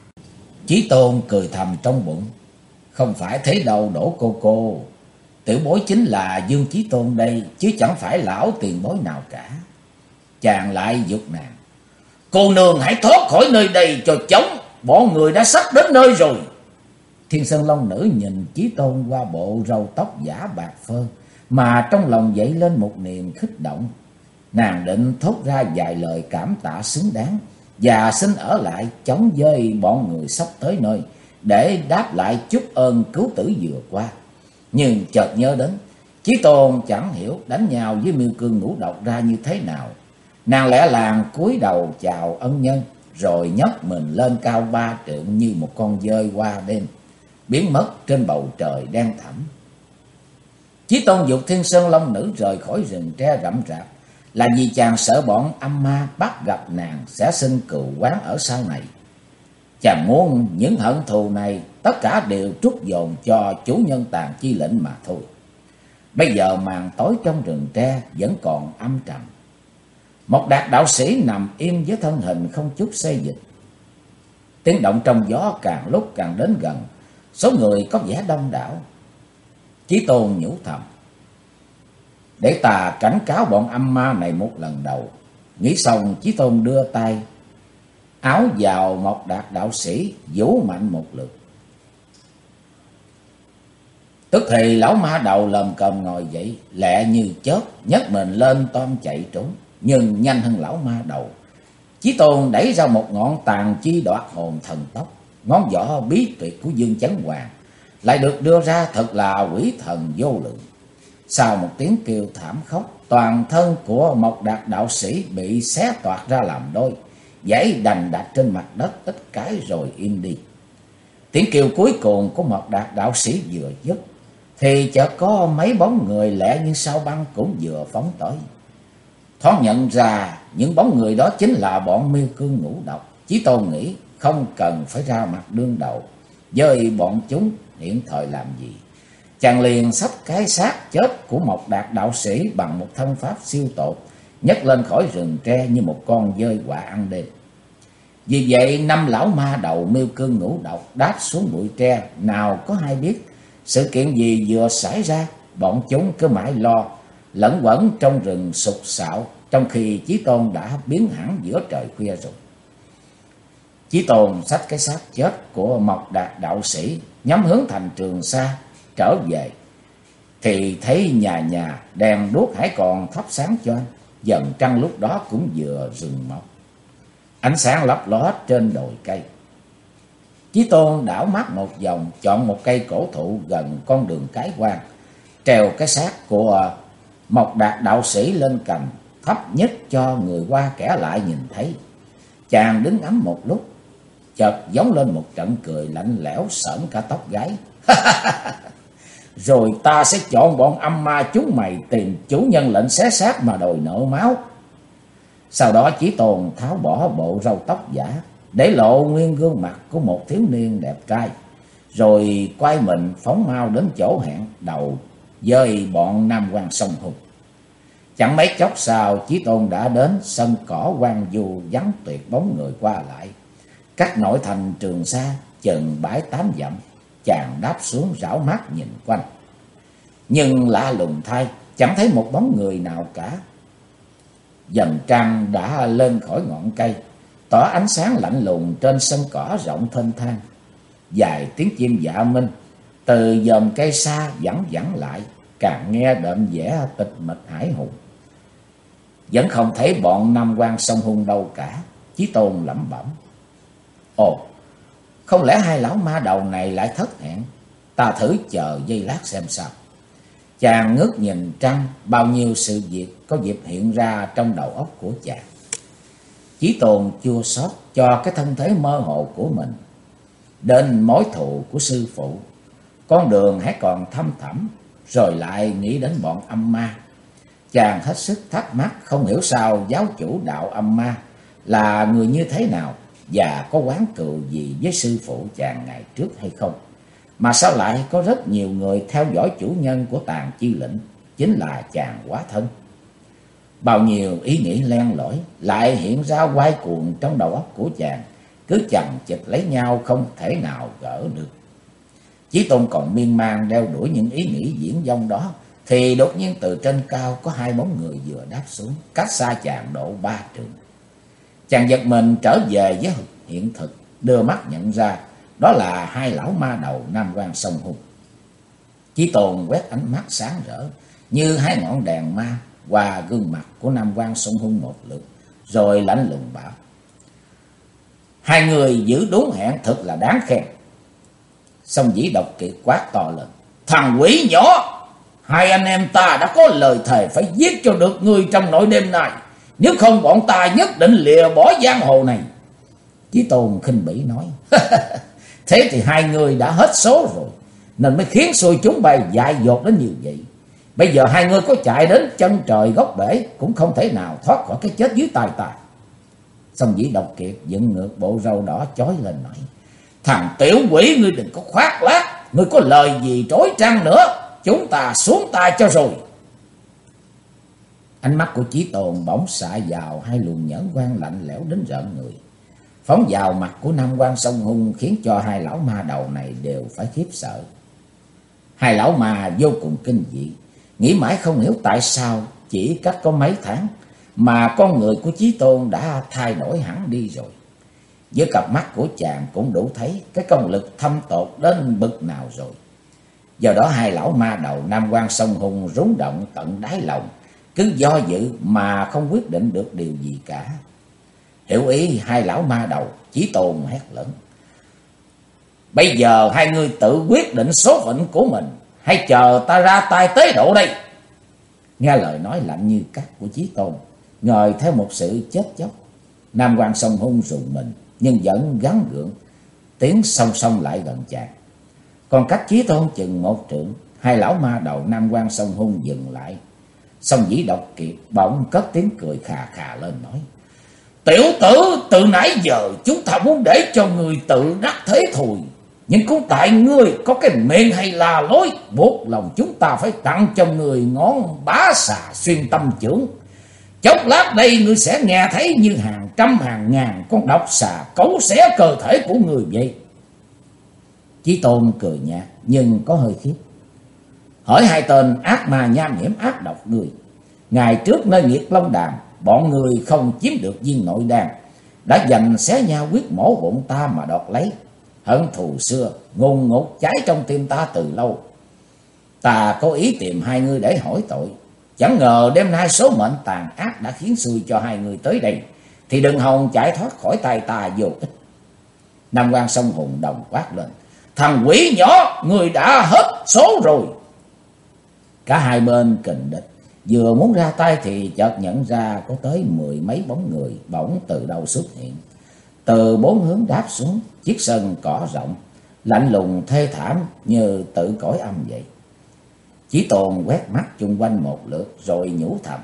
Chí Tôn cười thầm trong bụng: Không phải thế đâu Đỗ cô, tiểu bối chính là Dương Chí Tôn đây, chứ chẳng phải lão tiền bối nào cả. Chàng lại giục nàng: Cô nương hãy thoát khỏi nơi đây cho chóng, bọn người đã sắp đến nơi rồi. Thiên Sơn Long Nữ nhìn Chí Tôn qua bộ râu tóc giả bạc phơ, mà trong lòng dậy lên một niềm khích động. Nàng định thốt ra vài lời cảm tạ xứng đáng, và xin ở lại chống với bọn người sắp tới nơi, để đáp lại chút ơn cứu tử vừa qua. Nhưng chợt nhớ đến Chí Tôn chẳng hiểu đánh nhau với Miêu Cương Ngũ Độc ra như thế nào. Nàng lẽ làng cúi đầu chào ân nhân, rồi nhấc mình lên cao 3 trượng như một con dơi qua đêm, biến mất trên bầu trời đen thẳm. Chí Tôn giục Thiên Sơn Long Nữ rời khỏi rừng tre rậm rạp, là vì chàng sợ bọn âm ma bắt gặp nàng sẽ xin cừu quán ở sau này. Chàng muốn những hận thù này tất cả đều trút dồn cho chủ nhân tàn chi lệnh mà thôi. Bây giờ màn tối trong rừng tre vẫn còn âm trầm. Một Đạt đạo sĩ nằm im với thân hình không chút xê dịch. Tiếng động trong gió càng lúc càng đến gần, số người có vẻ đông đảo. Chí Tôn nhủ thầm: Để ta cảnh cáo bọn âm ma này một lần đầu. Nghĩ xong, Chí Tôn đưa tay áo vào Mộc Đạt đạo sĩ, vỗ mạnh một lượt. Tức thì lão ma đầu lồm cồm ngồi dậy, lẹ như chớp, nhấc mình lên toan chạy trốn, nhưng nhanh hơn lão ma đầu. Chí Tôn đẩy ra một ngọn tàn chi đoạt hồn thần tốc, ngón võ bí tuyệt của Dương Chấn Hoàng lại được đưa ra thật là quỷ thần vô lượng. Sau một tiếng kêu thảm khốc, toàn thân của Mộc Đạt đạo sĩ bị xé toạc ra làm đôi, giãy đành đạch trên mặt đất ít cái rồi im đi. Tiếng kêu cuối cùng của Mộc Đạt đạo sĩ vừa dứt, thì chợt có mấy bóng người lẹ như sao băng cũng vừa phóng tới. Thoáng nhận ra những bóng người đó chính là bọn Miêu Cương Ngũ Độc. Chí Tôn nghĩ không cần phải ra mặt đương đầu với bọn chúng hiện thời làm gì. Chàng liền xách cái xác chết của Mộc Đạt đạo sĩ bằng một thân pháp siêu tột, nhấc lên khỏi rừng tre như một con dơi quạ ăn đêm. Vì vậy năm lão ma đầu Miêu Cương Ngũ Độc đáp xuống bụi tre, nào có hay biết sự kiện gì vừa xảy ra. Bọn chúng cứ mãi lo lẫn quẩn trong rừng sục sạo, trong khi Chí Tôn đã biến hẳn giữa trời khuya rồi. Chí Tôn xách cái xác chết của Mộc Đạt đạo sĩ nhắm hướng thành Trường Sa trở về, thì thấy nhà nhà đèn đuốc hãy còn thắp sáng choang. Dần trăng lúc đó cũng vừa rừng mọc, ánh sáng lấp ló trên đồi cây. Chí Tôn đảo mắt một vòng, chọn một cây cổ thụ gần con đường cái quan, treo cái xác của Mộc Đạt đạo sĩ lên cành, thấp nhất cho người qua kẻ lại nhìn thấy. Chàng đứng ngắm một lúc, chợt giống lên một trận cười lạnh lẽo sởn cả tóc gáy. Rồi ta sẽ chọn bọn âm ma chúng mày tìm chủ nhân lệnh xé xác mà đòi nợ máu. Sau đó Chí Tôn tháo bỏ bộ râu tóc giả, để lộ nguyên gương mặt của một thiếu niên đẹp trai, rồi quay mình phóng mau đến chỗ hẹn đầu với bọn Nam Quan Sông Hùng. Chẳng mấy chốc sau, Chí Tôn đã đến sân cỏ hoang vu vắng tuyệt bóng người qua lại, cách nội thành Trường Sa chừng 7-8 dặm. Chàng đáp xuống rảo mắt nhìn quanh, nhưng lạ lùng thay, chẳng thấy một bóng người nào cả. Dần trăng đã lên khỏi ngọn cây, tỏ ánh sáng lạnh lùng trên sân cỏ rộng thênh thang. Vài tiếng chim dạ minh từ dòm cây xa vẳng vẳng lại, càng nghe đệm vẻ tịch mịch hải hùng. Vẫn không thấy bọn Nam Quan Sông Hung đâu cả. Chí Tôn lẩm bẩm: ồ, không lẽ hai lão ma đầu này lại thất hẹn? Ta thử chờ giây lát xem sao. Chàng ngước nhìn trăng, bao nhiêu sự việc có dịp hiện ra trong đầu óc của chàng. Chí Tôn chua xót cho cái thân thế mơ hồ của mình, đến mối thù của sư phụ, con đường hãy còn thăm thẳm, rồi lại nghĩ đến bọn âm ma. Chàng hết sức thắc mắc, không hiểu sao giáo chủ đạo âm ma là người như thế nào, và có oán cừu gì với sư phụ chàng ngày trước hay không, mà sao lại có rất nhiều người theo dõi chủ nhân của Tàn Chi Lĩnh chính là chàng quá thân. Bao nhiêu ý nghĩ len lỏi lại hiện ra quay cuồng trong đầu óc của chàng, cứ chằng chịt lấy nhau không thể nào gỡ được. Chí Tôn còn miên man đeo đuổi những ý nghĩ viển vông đó, thì đột nhiên từ trên cao có hai bóng người vừa đáp xuống, cách xa chàng độ 3 trượng. Chàng giật mình trở về với hiện thực, đưa mắt nhận ra đó là hai lão ma đầu Nam Quan Sông Hung. Chí Tôn quét ánh mắt sáng rỡ như hai ngọn đèn ma qua gương mặt của Nam Quan Sông Hung một lượt, rồi lạnh lùng bảo: hai người giữ đúng hẹn thật là đáng khen. Song Dĩ Độc Kiệt quát to lên: thằng quỷ nhỏ, hai anh em ta đã có lời thề phải giết cho được ngươi trong nỗi đêm nay, nếu không bọn ta nhất định lìa bỏ giang hồ này. Chí Tôn khinh bỉ nói: thế thì hai người đã hết số rồi, nên mới khiến xui chúng bay dại dột đến như vậy. Bây giờ hai người có chạy đến chân trời góc bể cũng không thể nào thoát khỏi cái chết dưới tay ta. Song Dĩ Độc Kiệt dựng ngược bộ râu đỏ chói lên nói: thằng tiểu quỷ, ngươi đừng có khoác lác, ngươi có lời gì trối trăng nữa, chúng ta xuống tay cho rồi. Ánh mắt của Chí Tôn bỗng xạ vào hai luồng nhẫn quang lạnh lẽo đến rợn người, phóng vào mặt của Nam Quan Sông Hung, khiến cho hai lão ma đầu này đều phải khiếp sợ. Hai lão ma vô cùng kinh dị, nghĩ mãi không hiểu tại sao chỉ cách có mấy tháng mà con người của Chí Tôn đã thay đổi hẳn đi rồi. Với cặp mắt của chàng cũng đủ thấy cái công lực thâm tột đến bực nào rồi. Do đó hai lão ma đầu Nam Quan Sông Hùng rúng động tận đáy lòng, cứ do dự mà không quyết định được điều gì cả. Hiểu ý hai lão ma đầu, Chí Tôn hét lớn: bây giờ hai người tự quyết định số phận của mình, hay chờ ta ra tay tế độ đây? Nghe lời nói lạnh như cắt của Chí Tôn, ngời theo một sự chết chóc, Nam Quan Sông Hung rùng mình, nhưng vẫn gắng gượng tiến song song lại gần chàng. Còn cách Chí Tôn chừng một trượng, hai lão ma đầu Nam Quan Sông Hung dừng lại. Song Dĩ Độc Kiệt bỗng cất tiếng cười khà khà lên nói: tiểu tử, từ nãy giờ chúng ta muốn để cho người tự đắc thế thôi, nhưng cũng tại ngươi có cái miệng hay là lối, buộc lòng chúng ta phải tặng cho người ngón bá xà xuyên tâm chưởng. Chốc lát đây ngươi sẽ nghe thấy như hàng trăm hàng ngàn con độc xà cấu xé cơ thể của người vậy. Chí Tôn cười nhạt nhưng có hơi khiếp, hỏi hai tên ác ma nham hiểm ác độc người: ngày trước nơi Nghiệt Long Đàm, bọn người không chiếm được viên nội đan, đã giành xé nhau quyết mổ bụng ta mà đoạt lấy. Hận thù xưa ngùn ngụt cháy trong tim ta từ lâu. Ta có ý tìm hai người để hỏi tội, chẳng ngờ đêm nay số mệnh tàn ác đã khiến xui cho hai người tới đây, thì đừng hòng chạy thoát khỏi tay ta vô ích. Nam Quan Sông Hùng đồng quát lên: thằng quỷ nhỏ, người đã hết số rồi. Cả hai bên kình địch, vừa muốn ra tay thì chợt nhận ra có tới mười mấy bóng người bỗng từ đâu xuất hiện, từ bốn hướng đáp xuống chiếc sân cỏ rộng, lạnh lùng thê thảm như tự cõi âm vậy. Chí Tôn quét mắt chung quanh một lượt rồi nhủ thầm: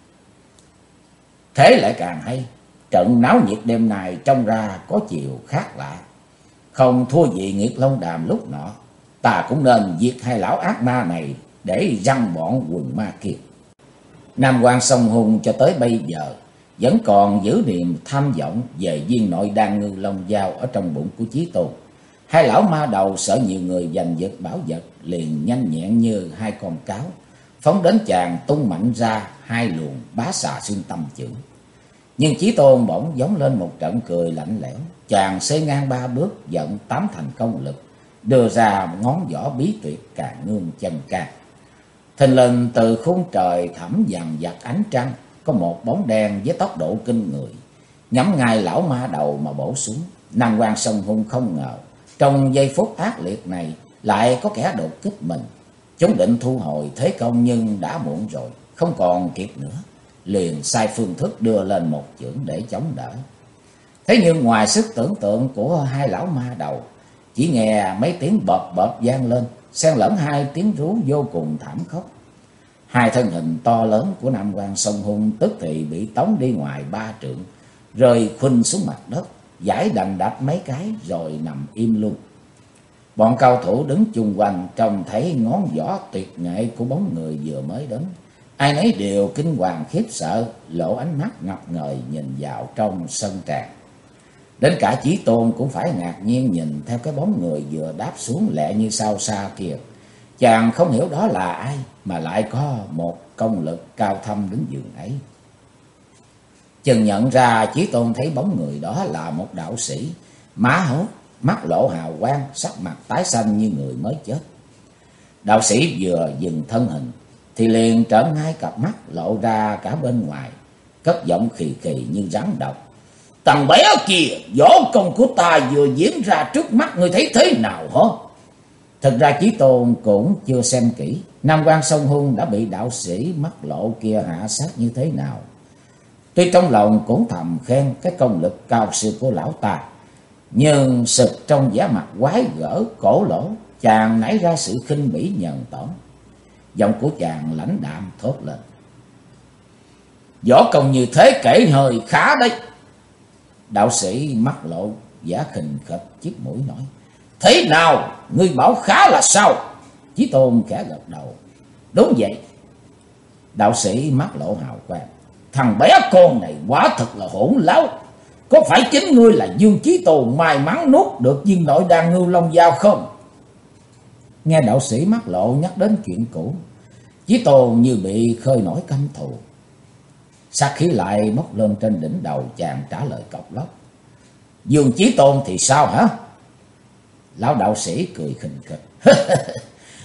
thế lại càng hay, trận náo nhiệt đêm nay trông ra có chiều khác lạ, không thua gì Nghiệt Long Đàm lúc nọ. Ta cũng nên diệt hai lão ác ma này để răng bọn quần ma kia. Nam Quan Sông Hùng cho tới bây giờ vẫn còn giữ niềm tham vọng về viên nội đan ngư long dao ở trong bụng của Chí Tôn. Hai lão ma đầu sợ nhiều người giành giật bảo vật, liền nhanh nhẹn như hai con cáo phóng đến chàng, tung mạnh ra hai luồng bá xà xuyên tâm chưởng. Nhưng Chí Tôn bỗng giống lên một trận cười lạnh lẽo, chàng xê ngang ba bước, vận tám thành công lực, đưa ra ngón võ bí tuyệt Càn Nương Chân Ca. Thình lình từ khung trời thẳm vàng vặt ánh trăng, có một bóng đen với tốc độ kinh người nhắm ngay lão ma đầu mà bổ xuống. Nam Quan Sông Hung không ngờ trong giây phút ác liệt này lại có kẻ đột kích mình. Chúng định thu hồi thế công nhưng đã muộn rồi, không còn kịp nữa, liền sai phương thức đưa lên một chưởng để chống đỡ. Thế nhưng ngoài sức tưởng tượng của hai lão ma đầu, chỉ nghe mấy tiếng bợp bợp vang lên, xen lẫn hai tiếng rú vô cùng thảm khốc. Hai thân hình to lớn của Nam Quan Sông Hung tức thì bị tống đi ngoài ba trượng, rơi khuynh xuống mặt đất, giải đành đạch mấy cái rồi nằm im luôn. Bọn cao thủ đứng chung quanh trông thấy ngón võ tuyệt nghệ của bóng người vừa mới đến, ai nấy đều kinh hoàng khiếp sợ, lộ ánh mắt ngập ngời nhìn vào trong sân tràng. Đến cả Chí Tôn cũng phải ngạc nhiên nhìn theo cái bóng người vừa đáp xuống lẹ như sao xa kia. Chàng không hiểu đó là ai, mà lại có một công lực cao thâm đến giường ấy. Chừng nhận ra, Chí Tôn thấy bóng người đó là một đạo sĩ, má hốt, mắt lộ hào quang, sắc mặt tái xanh như người mới chết. Đạo sĩ vừa dừng thân hình thì liền trợn hai cặp mắt lộ ra cả bên ngoài, cất giọng khì khì như rắn độc: thằng bé kìa, võ công của ta vừa diễn ra trước mắt, ngươi thấy thế nào hả? Thực ra Chí Tôn cũng chưa xem kỹ Nam Quan Sông Hung đã bị đạo sĩ mắt lộ kia hạ sát như thế nào. Tuy trong lòng cũng thầm khen cái công lực cao siêu của lão ta, nhưng sực trong vẻ mặt quái gở cổ lỗ, chàng nảy ra sự khinh bỉ nhờn tởm. Giọng của chàng lãnh đạm thốt lên: võ công như thế kể hơi khá đấy. Đạo sĩ mắt lộ giả khình khịch chiếc mũi nói: thế nào, ngươi bảo khá là sao? Chí Tôn khẽ gật đầu: đúng vậy. Đạo sĩ mắt lộ hào quang: thằng bé con này quả thật là hỗn láo. Có phải chính ngươi là Dương Chí Tôn may mắn nuốt được viên nội đan ngưu long dao không? Nghe đạo sĩ mắt lộ nhắc đến chuyện cũ, Chí Tôn như bị khơi nổi căm thù. Sát khí lại bốc lên trên đỉnh đầu chàng, trả lời cộc lốc: Dương Chí Tôn thì sao hả? Lão đạo sĩ cười khình khịch: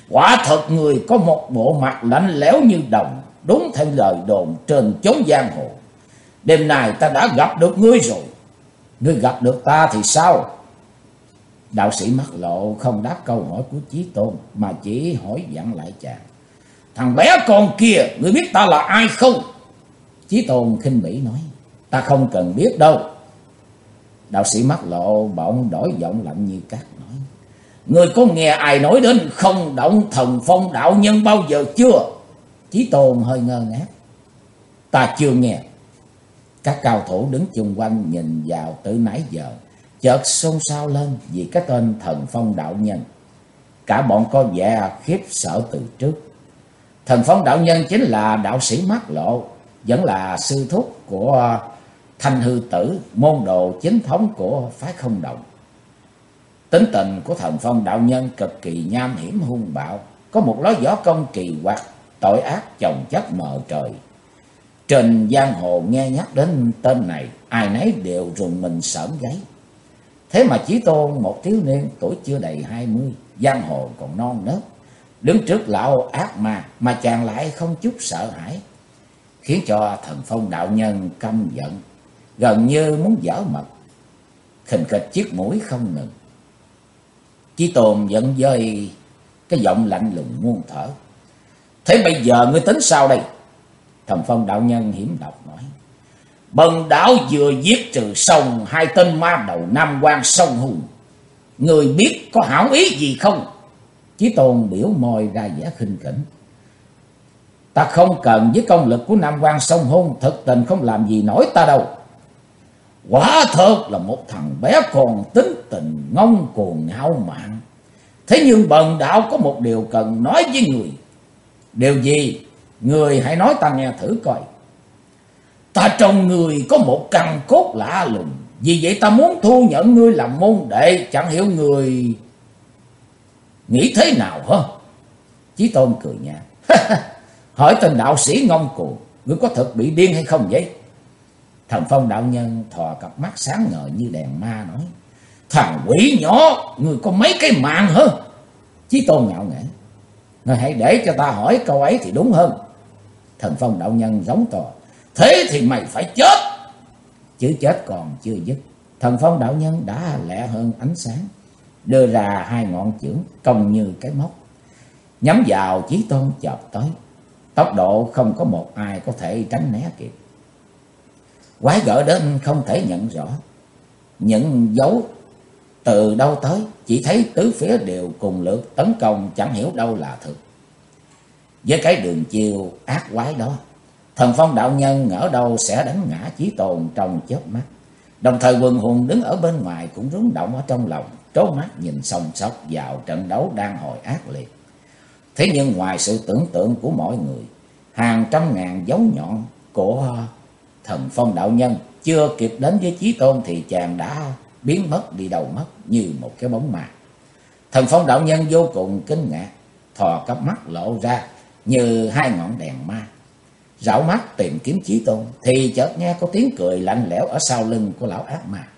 Quả thật người có một bộ mặt lạnh lẽo như đồng, đúng theo lời đồn trên chốn giang hồ. Đêm nay ta đã gặp được ngươi rồi. Ngươi gặp được ta thì sao? Đạo sĩ Mắt Lộ không đáp câu hỏi của Chí Tôn, mà chỉ hỏi dặn lại chàng. Thằng bé con kia, ngươi biết ta là ai không? Chí Tôn khinh bỉ nói. Ta không cần biết đâu. Đạo sĩ Mắt Lộ bỗng đổi giọng lạnh như cát nói. Ngươi có nghe ai nói đến không động Thần Phong đạo nhân bao giờ chưa? Chí Tôn hơi ngơ ngác. Ta chưa nghe. Các cao thủ đứng chung quanh nhìn vào từ nãy giờ, chợt xôn xao lên vì cái tên Thần Phong đạo nhân. Cả bọn có vẻ khiếp sợ từ trước. Thần Phong đạo nhân chính là đạo sĩ Mắt Lộ, vẫn là sư thúc của Thanh Hư Tử, môn đồ chính thống của phái Không Động. Tính tình của Thần Phong đạo nhân cực kỳ nham hiểm hung bạo, có một lối võ công kỳ quặc, tội ác chồng chất mờ trời. Trên giang hồ nghe nhắc đến tên này, ai nấy đều rùng mình sởn gáy. Thế mà Chí Tôn, một thiếu niên tuổi chưa đầy 20, giang hồ còn non nớt, đứng trước lão ác ma mà chàng lại không chút sợ hãi, khiến cho Thần Phong đạo nhân căm giận, gần như muốn giở mật, khình khịch chiếc mũi không ngừng. Chí Tôn giận với cái giọng lạnh lùng muôn thở. Thế bây giờ ngươi tính sao đây? Thần Phong đạo nhân hiểm độc nói. Bần đạo vừa giết trừ xong 2 tên ma đầu Nam Quan Sông Hùng, người biết có hảo ý gì không? Chí Tôn biểu môi ra vẻ khinh khỉnh. Ta không cần với công lực của Nam Quan Sông Hùng, thực tình không làm gì nổi ta đâu. Quả thật là một thằng bé con tính tình ngông cuồng ngạo mạn. Thế nhưng bần đạo có một điều cần nói với người. Điều gì? Người hãy nói ta nghe thử coi. Ta trong người có một căn cốt lạ lùng, vì vậy ta muốn thu nhận ngươi làm môn đệ, chẳng hiểu người nghĩ thế nào hả? Chí Tôn cười nhạt. Hỏi tên đạo sĩ ngông cuồng, ngươi có thật bị điên hay không vậy? Thần Phong đạo nhân thò cặp mắt sáng ngời như đèn ma nói. Thằng quỷ nhỏ, ngươi có mấy cái mạng hả? Chí Tôn ngạo nghễ. Ngươi hãy để cho ta hỏi câu ấy thì đúng hơn. Thần Phong đạo nhân giống to. Thế thì mày phải chết. Chữ chết còn chưa dứt, Thần Phong đạo nhân đã lẹ hơn ánh sáng, đưa ra 2 ngọn chưởng cong như cái móc, nhắm vào Chí Tôn chộp tới. Tốc độ không có một ai có thể tránh né kịp. Quái gở đến không thể nhận rõ những dấu từ đâu tới, chỉ thấy tứ phía đều cùng lượt tấn công, chẳng hiểu đâu là thực. Với cái đường chiêu ác quái đó, Thần Phong đạo nhân ngỡ đâu sẽ đánh ngã Chí Tôn trong chớp mắt. Đồng thời quần hùng đứng ở bên ngoài cũng rúng động ở trong lòng, trố mắt nhìn sòng sọc vào trận đấu đang hồi ác liệt. Thế nhưng ngoài sự tưởng tượng của mọi người, hàng trăm ngàn dấu nhọn của Thần Phong đạo nhân chưa kịp đến với Chí Tôn thì chàng đã biến mất đi đâu mất như một cái bóng ma. Thần Phong đạo nhân vô cùng kinh ngạc, thò cặp mắt lộ ra như 2 ngọn đèn ma, rảo mắt tìm kiếm Chí Tôn, thì chợt nghe có tiếng cười lạnh lẽo ở sau lưng của lão ác ma.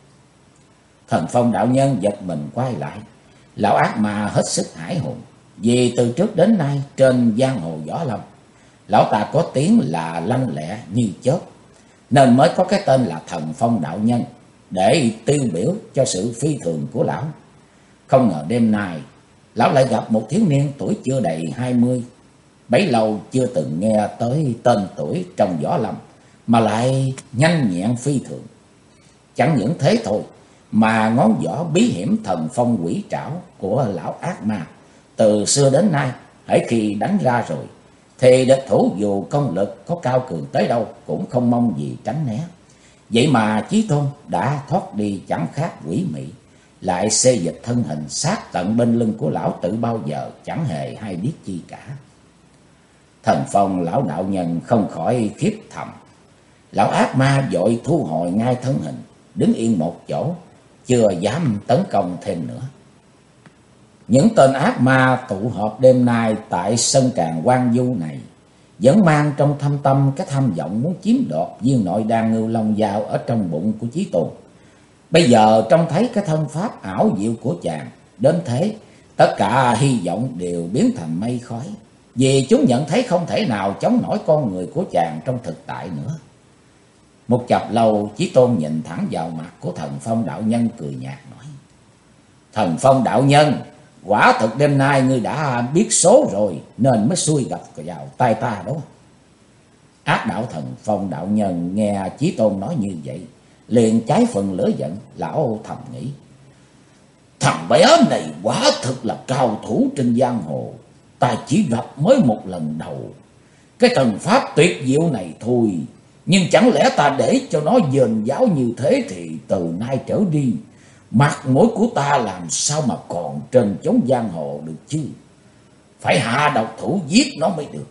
Thần Phong đạo nhân giật mình quay lại. Lão ác ma hết sức hãi hùng, vì từ trước đến nay trên giang hồ võ lâm, lão ta có tiếng là lanh lẹ như chớp, nên mới có cái tên là Thần Phong đạo nhân, để tiêu biểu cho sự phi thường của lão. Không ngờ đêm nay lão lại gặp một thiếu niên tuổi chưa đầy 20, bấy lâu chưa từng nghe tới tên tuổi trong võ lâm, mà lại nhanh nhẹn phi thường. Chẳng những thế thôi, mà ngón võ bí hiểm Thần Phong quỷ trảo của lão ác ma từ xưa đến nay, hễ khi đánh ra rồi thì địch thủ dù công lực có cao cường tới đâu cũng không mong gì tránh né. Vậy mà Chí Tôn đã thoát đi chẳng khác quỷ mị, lại xê dịch thân hình sát tận bên lưng của lão tự bao giờ chẳng hề hay biết chi cả. Thần Phong lão đạo nhân không khỏi khiếp thầm. Lão ác ma vội thu hồi ngay thân hình, đứng yên một chỗ, chưa dám tấn công thêm nữa. Những tên ác ma tụ họp đêm nay tại sân Tràng Quan Du này vẫn mang trong thâm tâm cái tham vọng muốn chiếm đoạt viên nội đan ngưu long dao ở trong bụng của Chí Tôn. Bây giờ trông thấy cái thân pháp ảo diệu của chàng đến thế, Tất cả hy vọng đều biến thành mây khói, vì chúng nhận thấy không thể nào chống nổi con người của chàng trong thực tại nữa. Một chập lâu, Chí Tôn nhìn thẳng vào mặt của Thần Phong đạo nhân cười nhạt nói: Thần Phong đạo nhân, quả thực đêm nay ngươi đã biết số rồi, nên mới xui gặp vào tay ta đó. Ác đạo Thần Phong đạo nhân nghe Chí Tôn nói như vậy, liền cháy phần lửa giận. Lão thầm nghĩ: thằng bé này quả thực là cao thủ trên giang hồ, ta chỉ gặp mới một lần đầu. Cái thần pháp tuyệt diệu này thôi, nhưng chẳng lẽ ta để cho nó dền dáo như thế thì từ nay trở đi, mặt mũi của ta làm sao mà còn trên chốn giang hồ được chứ? Phải hạ độc thủ giết nó mới được.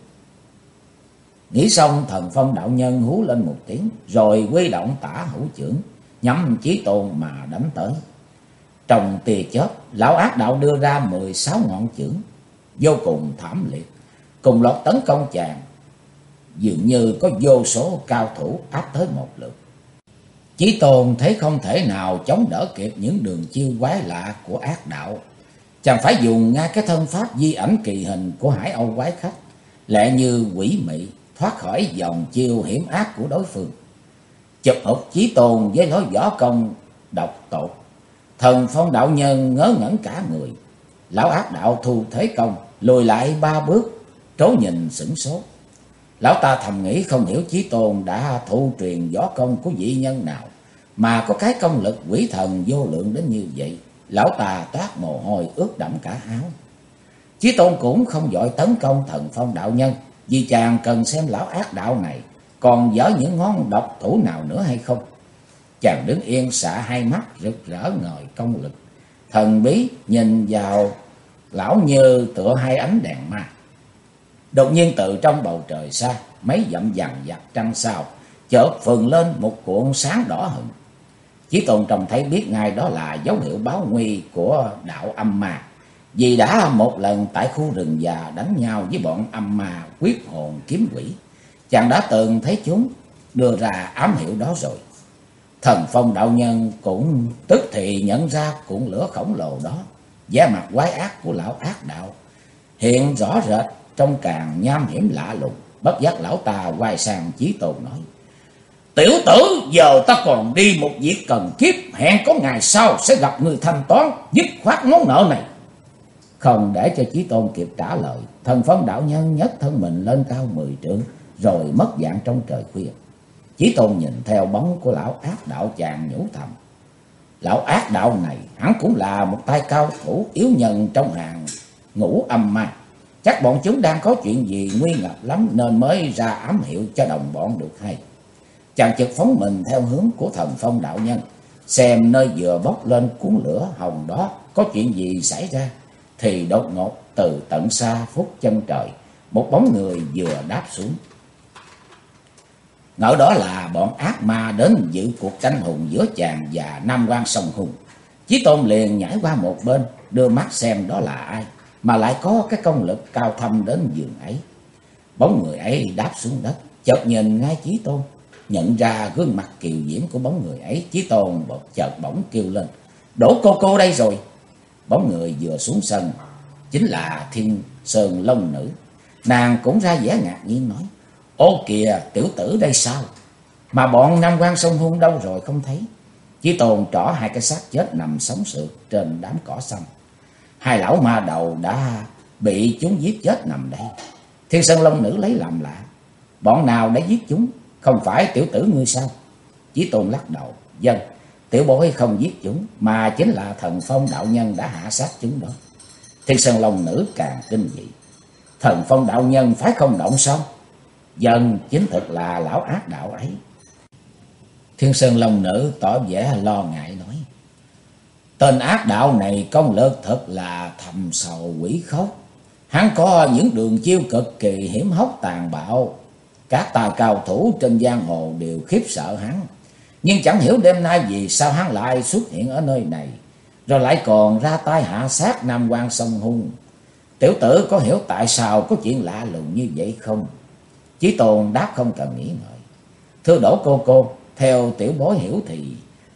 Nghĩ xong, Thần Phong đạo nhân hú lên một tiếng, rồi huy động tả hữu chưởng nhắm Chí Tôn mà đánh tới. Trong tia chớp, lão ác đạo đưa ra 16 ngọn chưởng vô cùng thảm liệt, cùng loạt tấn công chàng, dường như có vô số cao thủ áp tới một lượt. Chí Tôn thấy không thể nào chống đỡ kịp những đường chiêu quái lạ của ác đạo, chàng phải dùng ngay cái thân pháp di ảnh kỳ hình của Hải Âu quái khách, lẹ như quỷ mị thoát khỏi dòng chiêu hiểm ác của đối phương. Chụp hụt Chí Tôn với lối võ công độc tột, Thần Phong đạo nhân ngớ ngẩn cả người. Lão ác đạo thu thế công, lùi lại 3 bước, trố nhìn sửng sốt. Lão ta thầm nghĩ không hiểu Chí Tôn đã thụ truyền võ công của vị nhân nào mà có cái công lực quỷ thần vô lượng đến như vậy. Lão ta toát mồ hôi ướt đẫm cả áo. Chí Tôn cũng không vội tấn công Thần Phong đạo nhân, vì chàng cần xem lão ác đạo này còn dở những ngón độc thủ nào nữa hay không. Chàng đứng yên xạ hai mắt rực rỡ ngời công lực, thần bí nhìn vào lão như tựa hai ánh đèn ma. Đột nhiên từ trong bầu trời xa, mấy dặm dằn vặt trăng sao chợt phừng lên một cuộn sáng đỏ hừng. Chí Tôn trông thấy biết ngay đó là dấu hiệu báo nguy của đạo âm ma, vì đã một lần tại khu rừng già đánh nhau với bọn âm ma quyết hồn kiếm quỷ. Chàng đã từng thấy chúng đưa ra ám hiệu đó rồi. Thần Phong đạo nhân cũng tức thì nhận ra cuộn lửa khổng lồ đó, vẻ mặt quái ác của lão ác đạo hiện rõ rệt trong càng nham hiểm lạ lùng. Bất giác lão ta quay sang Chí Tôn nói: Tiểu tử, giờ ta còn đi một việc cần kiếp, hẹn có ngày sau sẽ gặp người thanh toán, dứt khoát món nợ này. Không để cho Chí Tôn kịp trả lời, Thần Phong đạo nhân nhấc thân mình lên cao 10 trượng, rồi mất dạng trong trời khuya. Chí Tôn nhìn theo bóng của lão ác đạo, chàng nhủ thầm: lão ác đạo này hắn cũng là một tay cao thủ yếu nhân trong hàng ngũ âm ma. Chắc bọn chúng đang có chuyện gì nguy ngập lắm nên mới ra ám hiệu cho đồng bọn được hay. Chàng chợt phóng mình theo hướng của Thần Phong đạo nhân, xem nơi vừa bốc lên cuốn lửa hồng đó có chuyện gì xảy ra. Thì đột ngột từ tận xa phút chân trời, một bóng người vừa đáp xuống. Ngỡ đó là bọn ác ma đến dự cuộc tranh hùng giữa chàng và Nam Quan Sông Hùng. Chí Tôn liền nhảy qua một bên, đưa mắt xem đó là ai mà lại có cái công lực cao thâm đến giường ấy. Bóng người ấy đáp xuống đất, chợt nhìn ngay Chí Tôn, nhận ra gương mặt kiều diễm của bóng người ấy. Chí Tôn chợt bỗng kêu lên: Đỗ cô đây rồi. Bóng người vừa xuống sân chính là Thiên Sơn Long Nữ. Nàng cũng ra vẻ ngạc nhiên nói: Ô kìa, tiểu tử đây sao? Mà bọn Nam Quan Sông Hung đâu rồi không thấy? Chí Tôn trỏ hai cái xác chết nằm sống sượt trên đám cỏ xanh. Hai lão ma đầu đã bị chúng giết chết nằm đây. Thiên Sơn Long Nữ lấy làm lạ: Bọn nào đã giết chúng? Không phải tiểu tử ngươi sao? Chí Tôn lắc đầu: Vâng, tiểu bối không giết chúng, mà chính là Thần Phong đạo nhân đã hạ sát chúng đó. Thiên Sơn Long Nữ càng kinh dị: Thần Phong đạo nhân phải không động sao? Vâng, chính thực là lão ác đạo ấy. Thiên Sơn Long Nữ tỏ vẻ lo ngại nói: Tên ác đạo này công lực thật là thầm sầu quỷ khốc. Hắn có những đường chiêu cực kỳ hiểm hóc tàn bạo. Các tài cao thủ trên giang hồ đều khiếp sợ hắn. Nhưng chẳng hiểu đêm nay vì sao hắn lại xuất hiện ở nơi này, rồi lại còn ra tay hạ sát Nam Quan Sông Hung. Tiểu tử có hiểu tại sao có chuyện lạ lùng như vậy không? Chí Tôn đáp không cần nghĩ ngợi: Thưa Đỗ cô, theo tiểu bối hiểu thì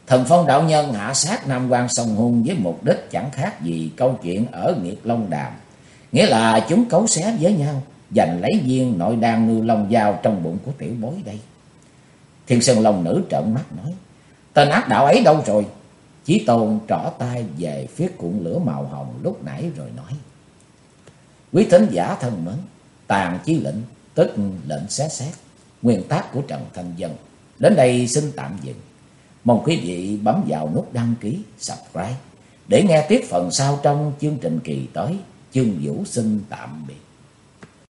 Thần Phong đạo nhân hạ sát Nam Quan Sông Hung với mục đích chẳng khác gì câu chuyện ở Nghiệt Long Đàm, nghĩa là chúng cấu xé với nhau, giành lấy viên nội đan ngư long dao trong bụng của tiểu bối đây. Thiên Sơn Long Nữ trợn mắt nói: tên ác đạo ấy đâu rồi? Chí Tôn trỏ tay về phía cuộn lửa màu hồng lúc nãy rồi nói: quý thính giả thân mến, tàn chí lệnh tức lệnh xé xác, nguyên tác của Trần Thanh Vân đến đây xin tạm dừng. Mong quý vị bấm vào nút đăng ký, subscribe để nghe tiếp phần sau trong chương trình kỳ tới. Chương Vũ xin tạm biệt.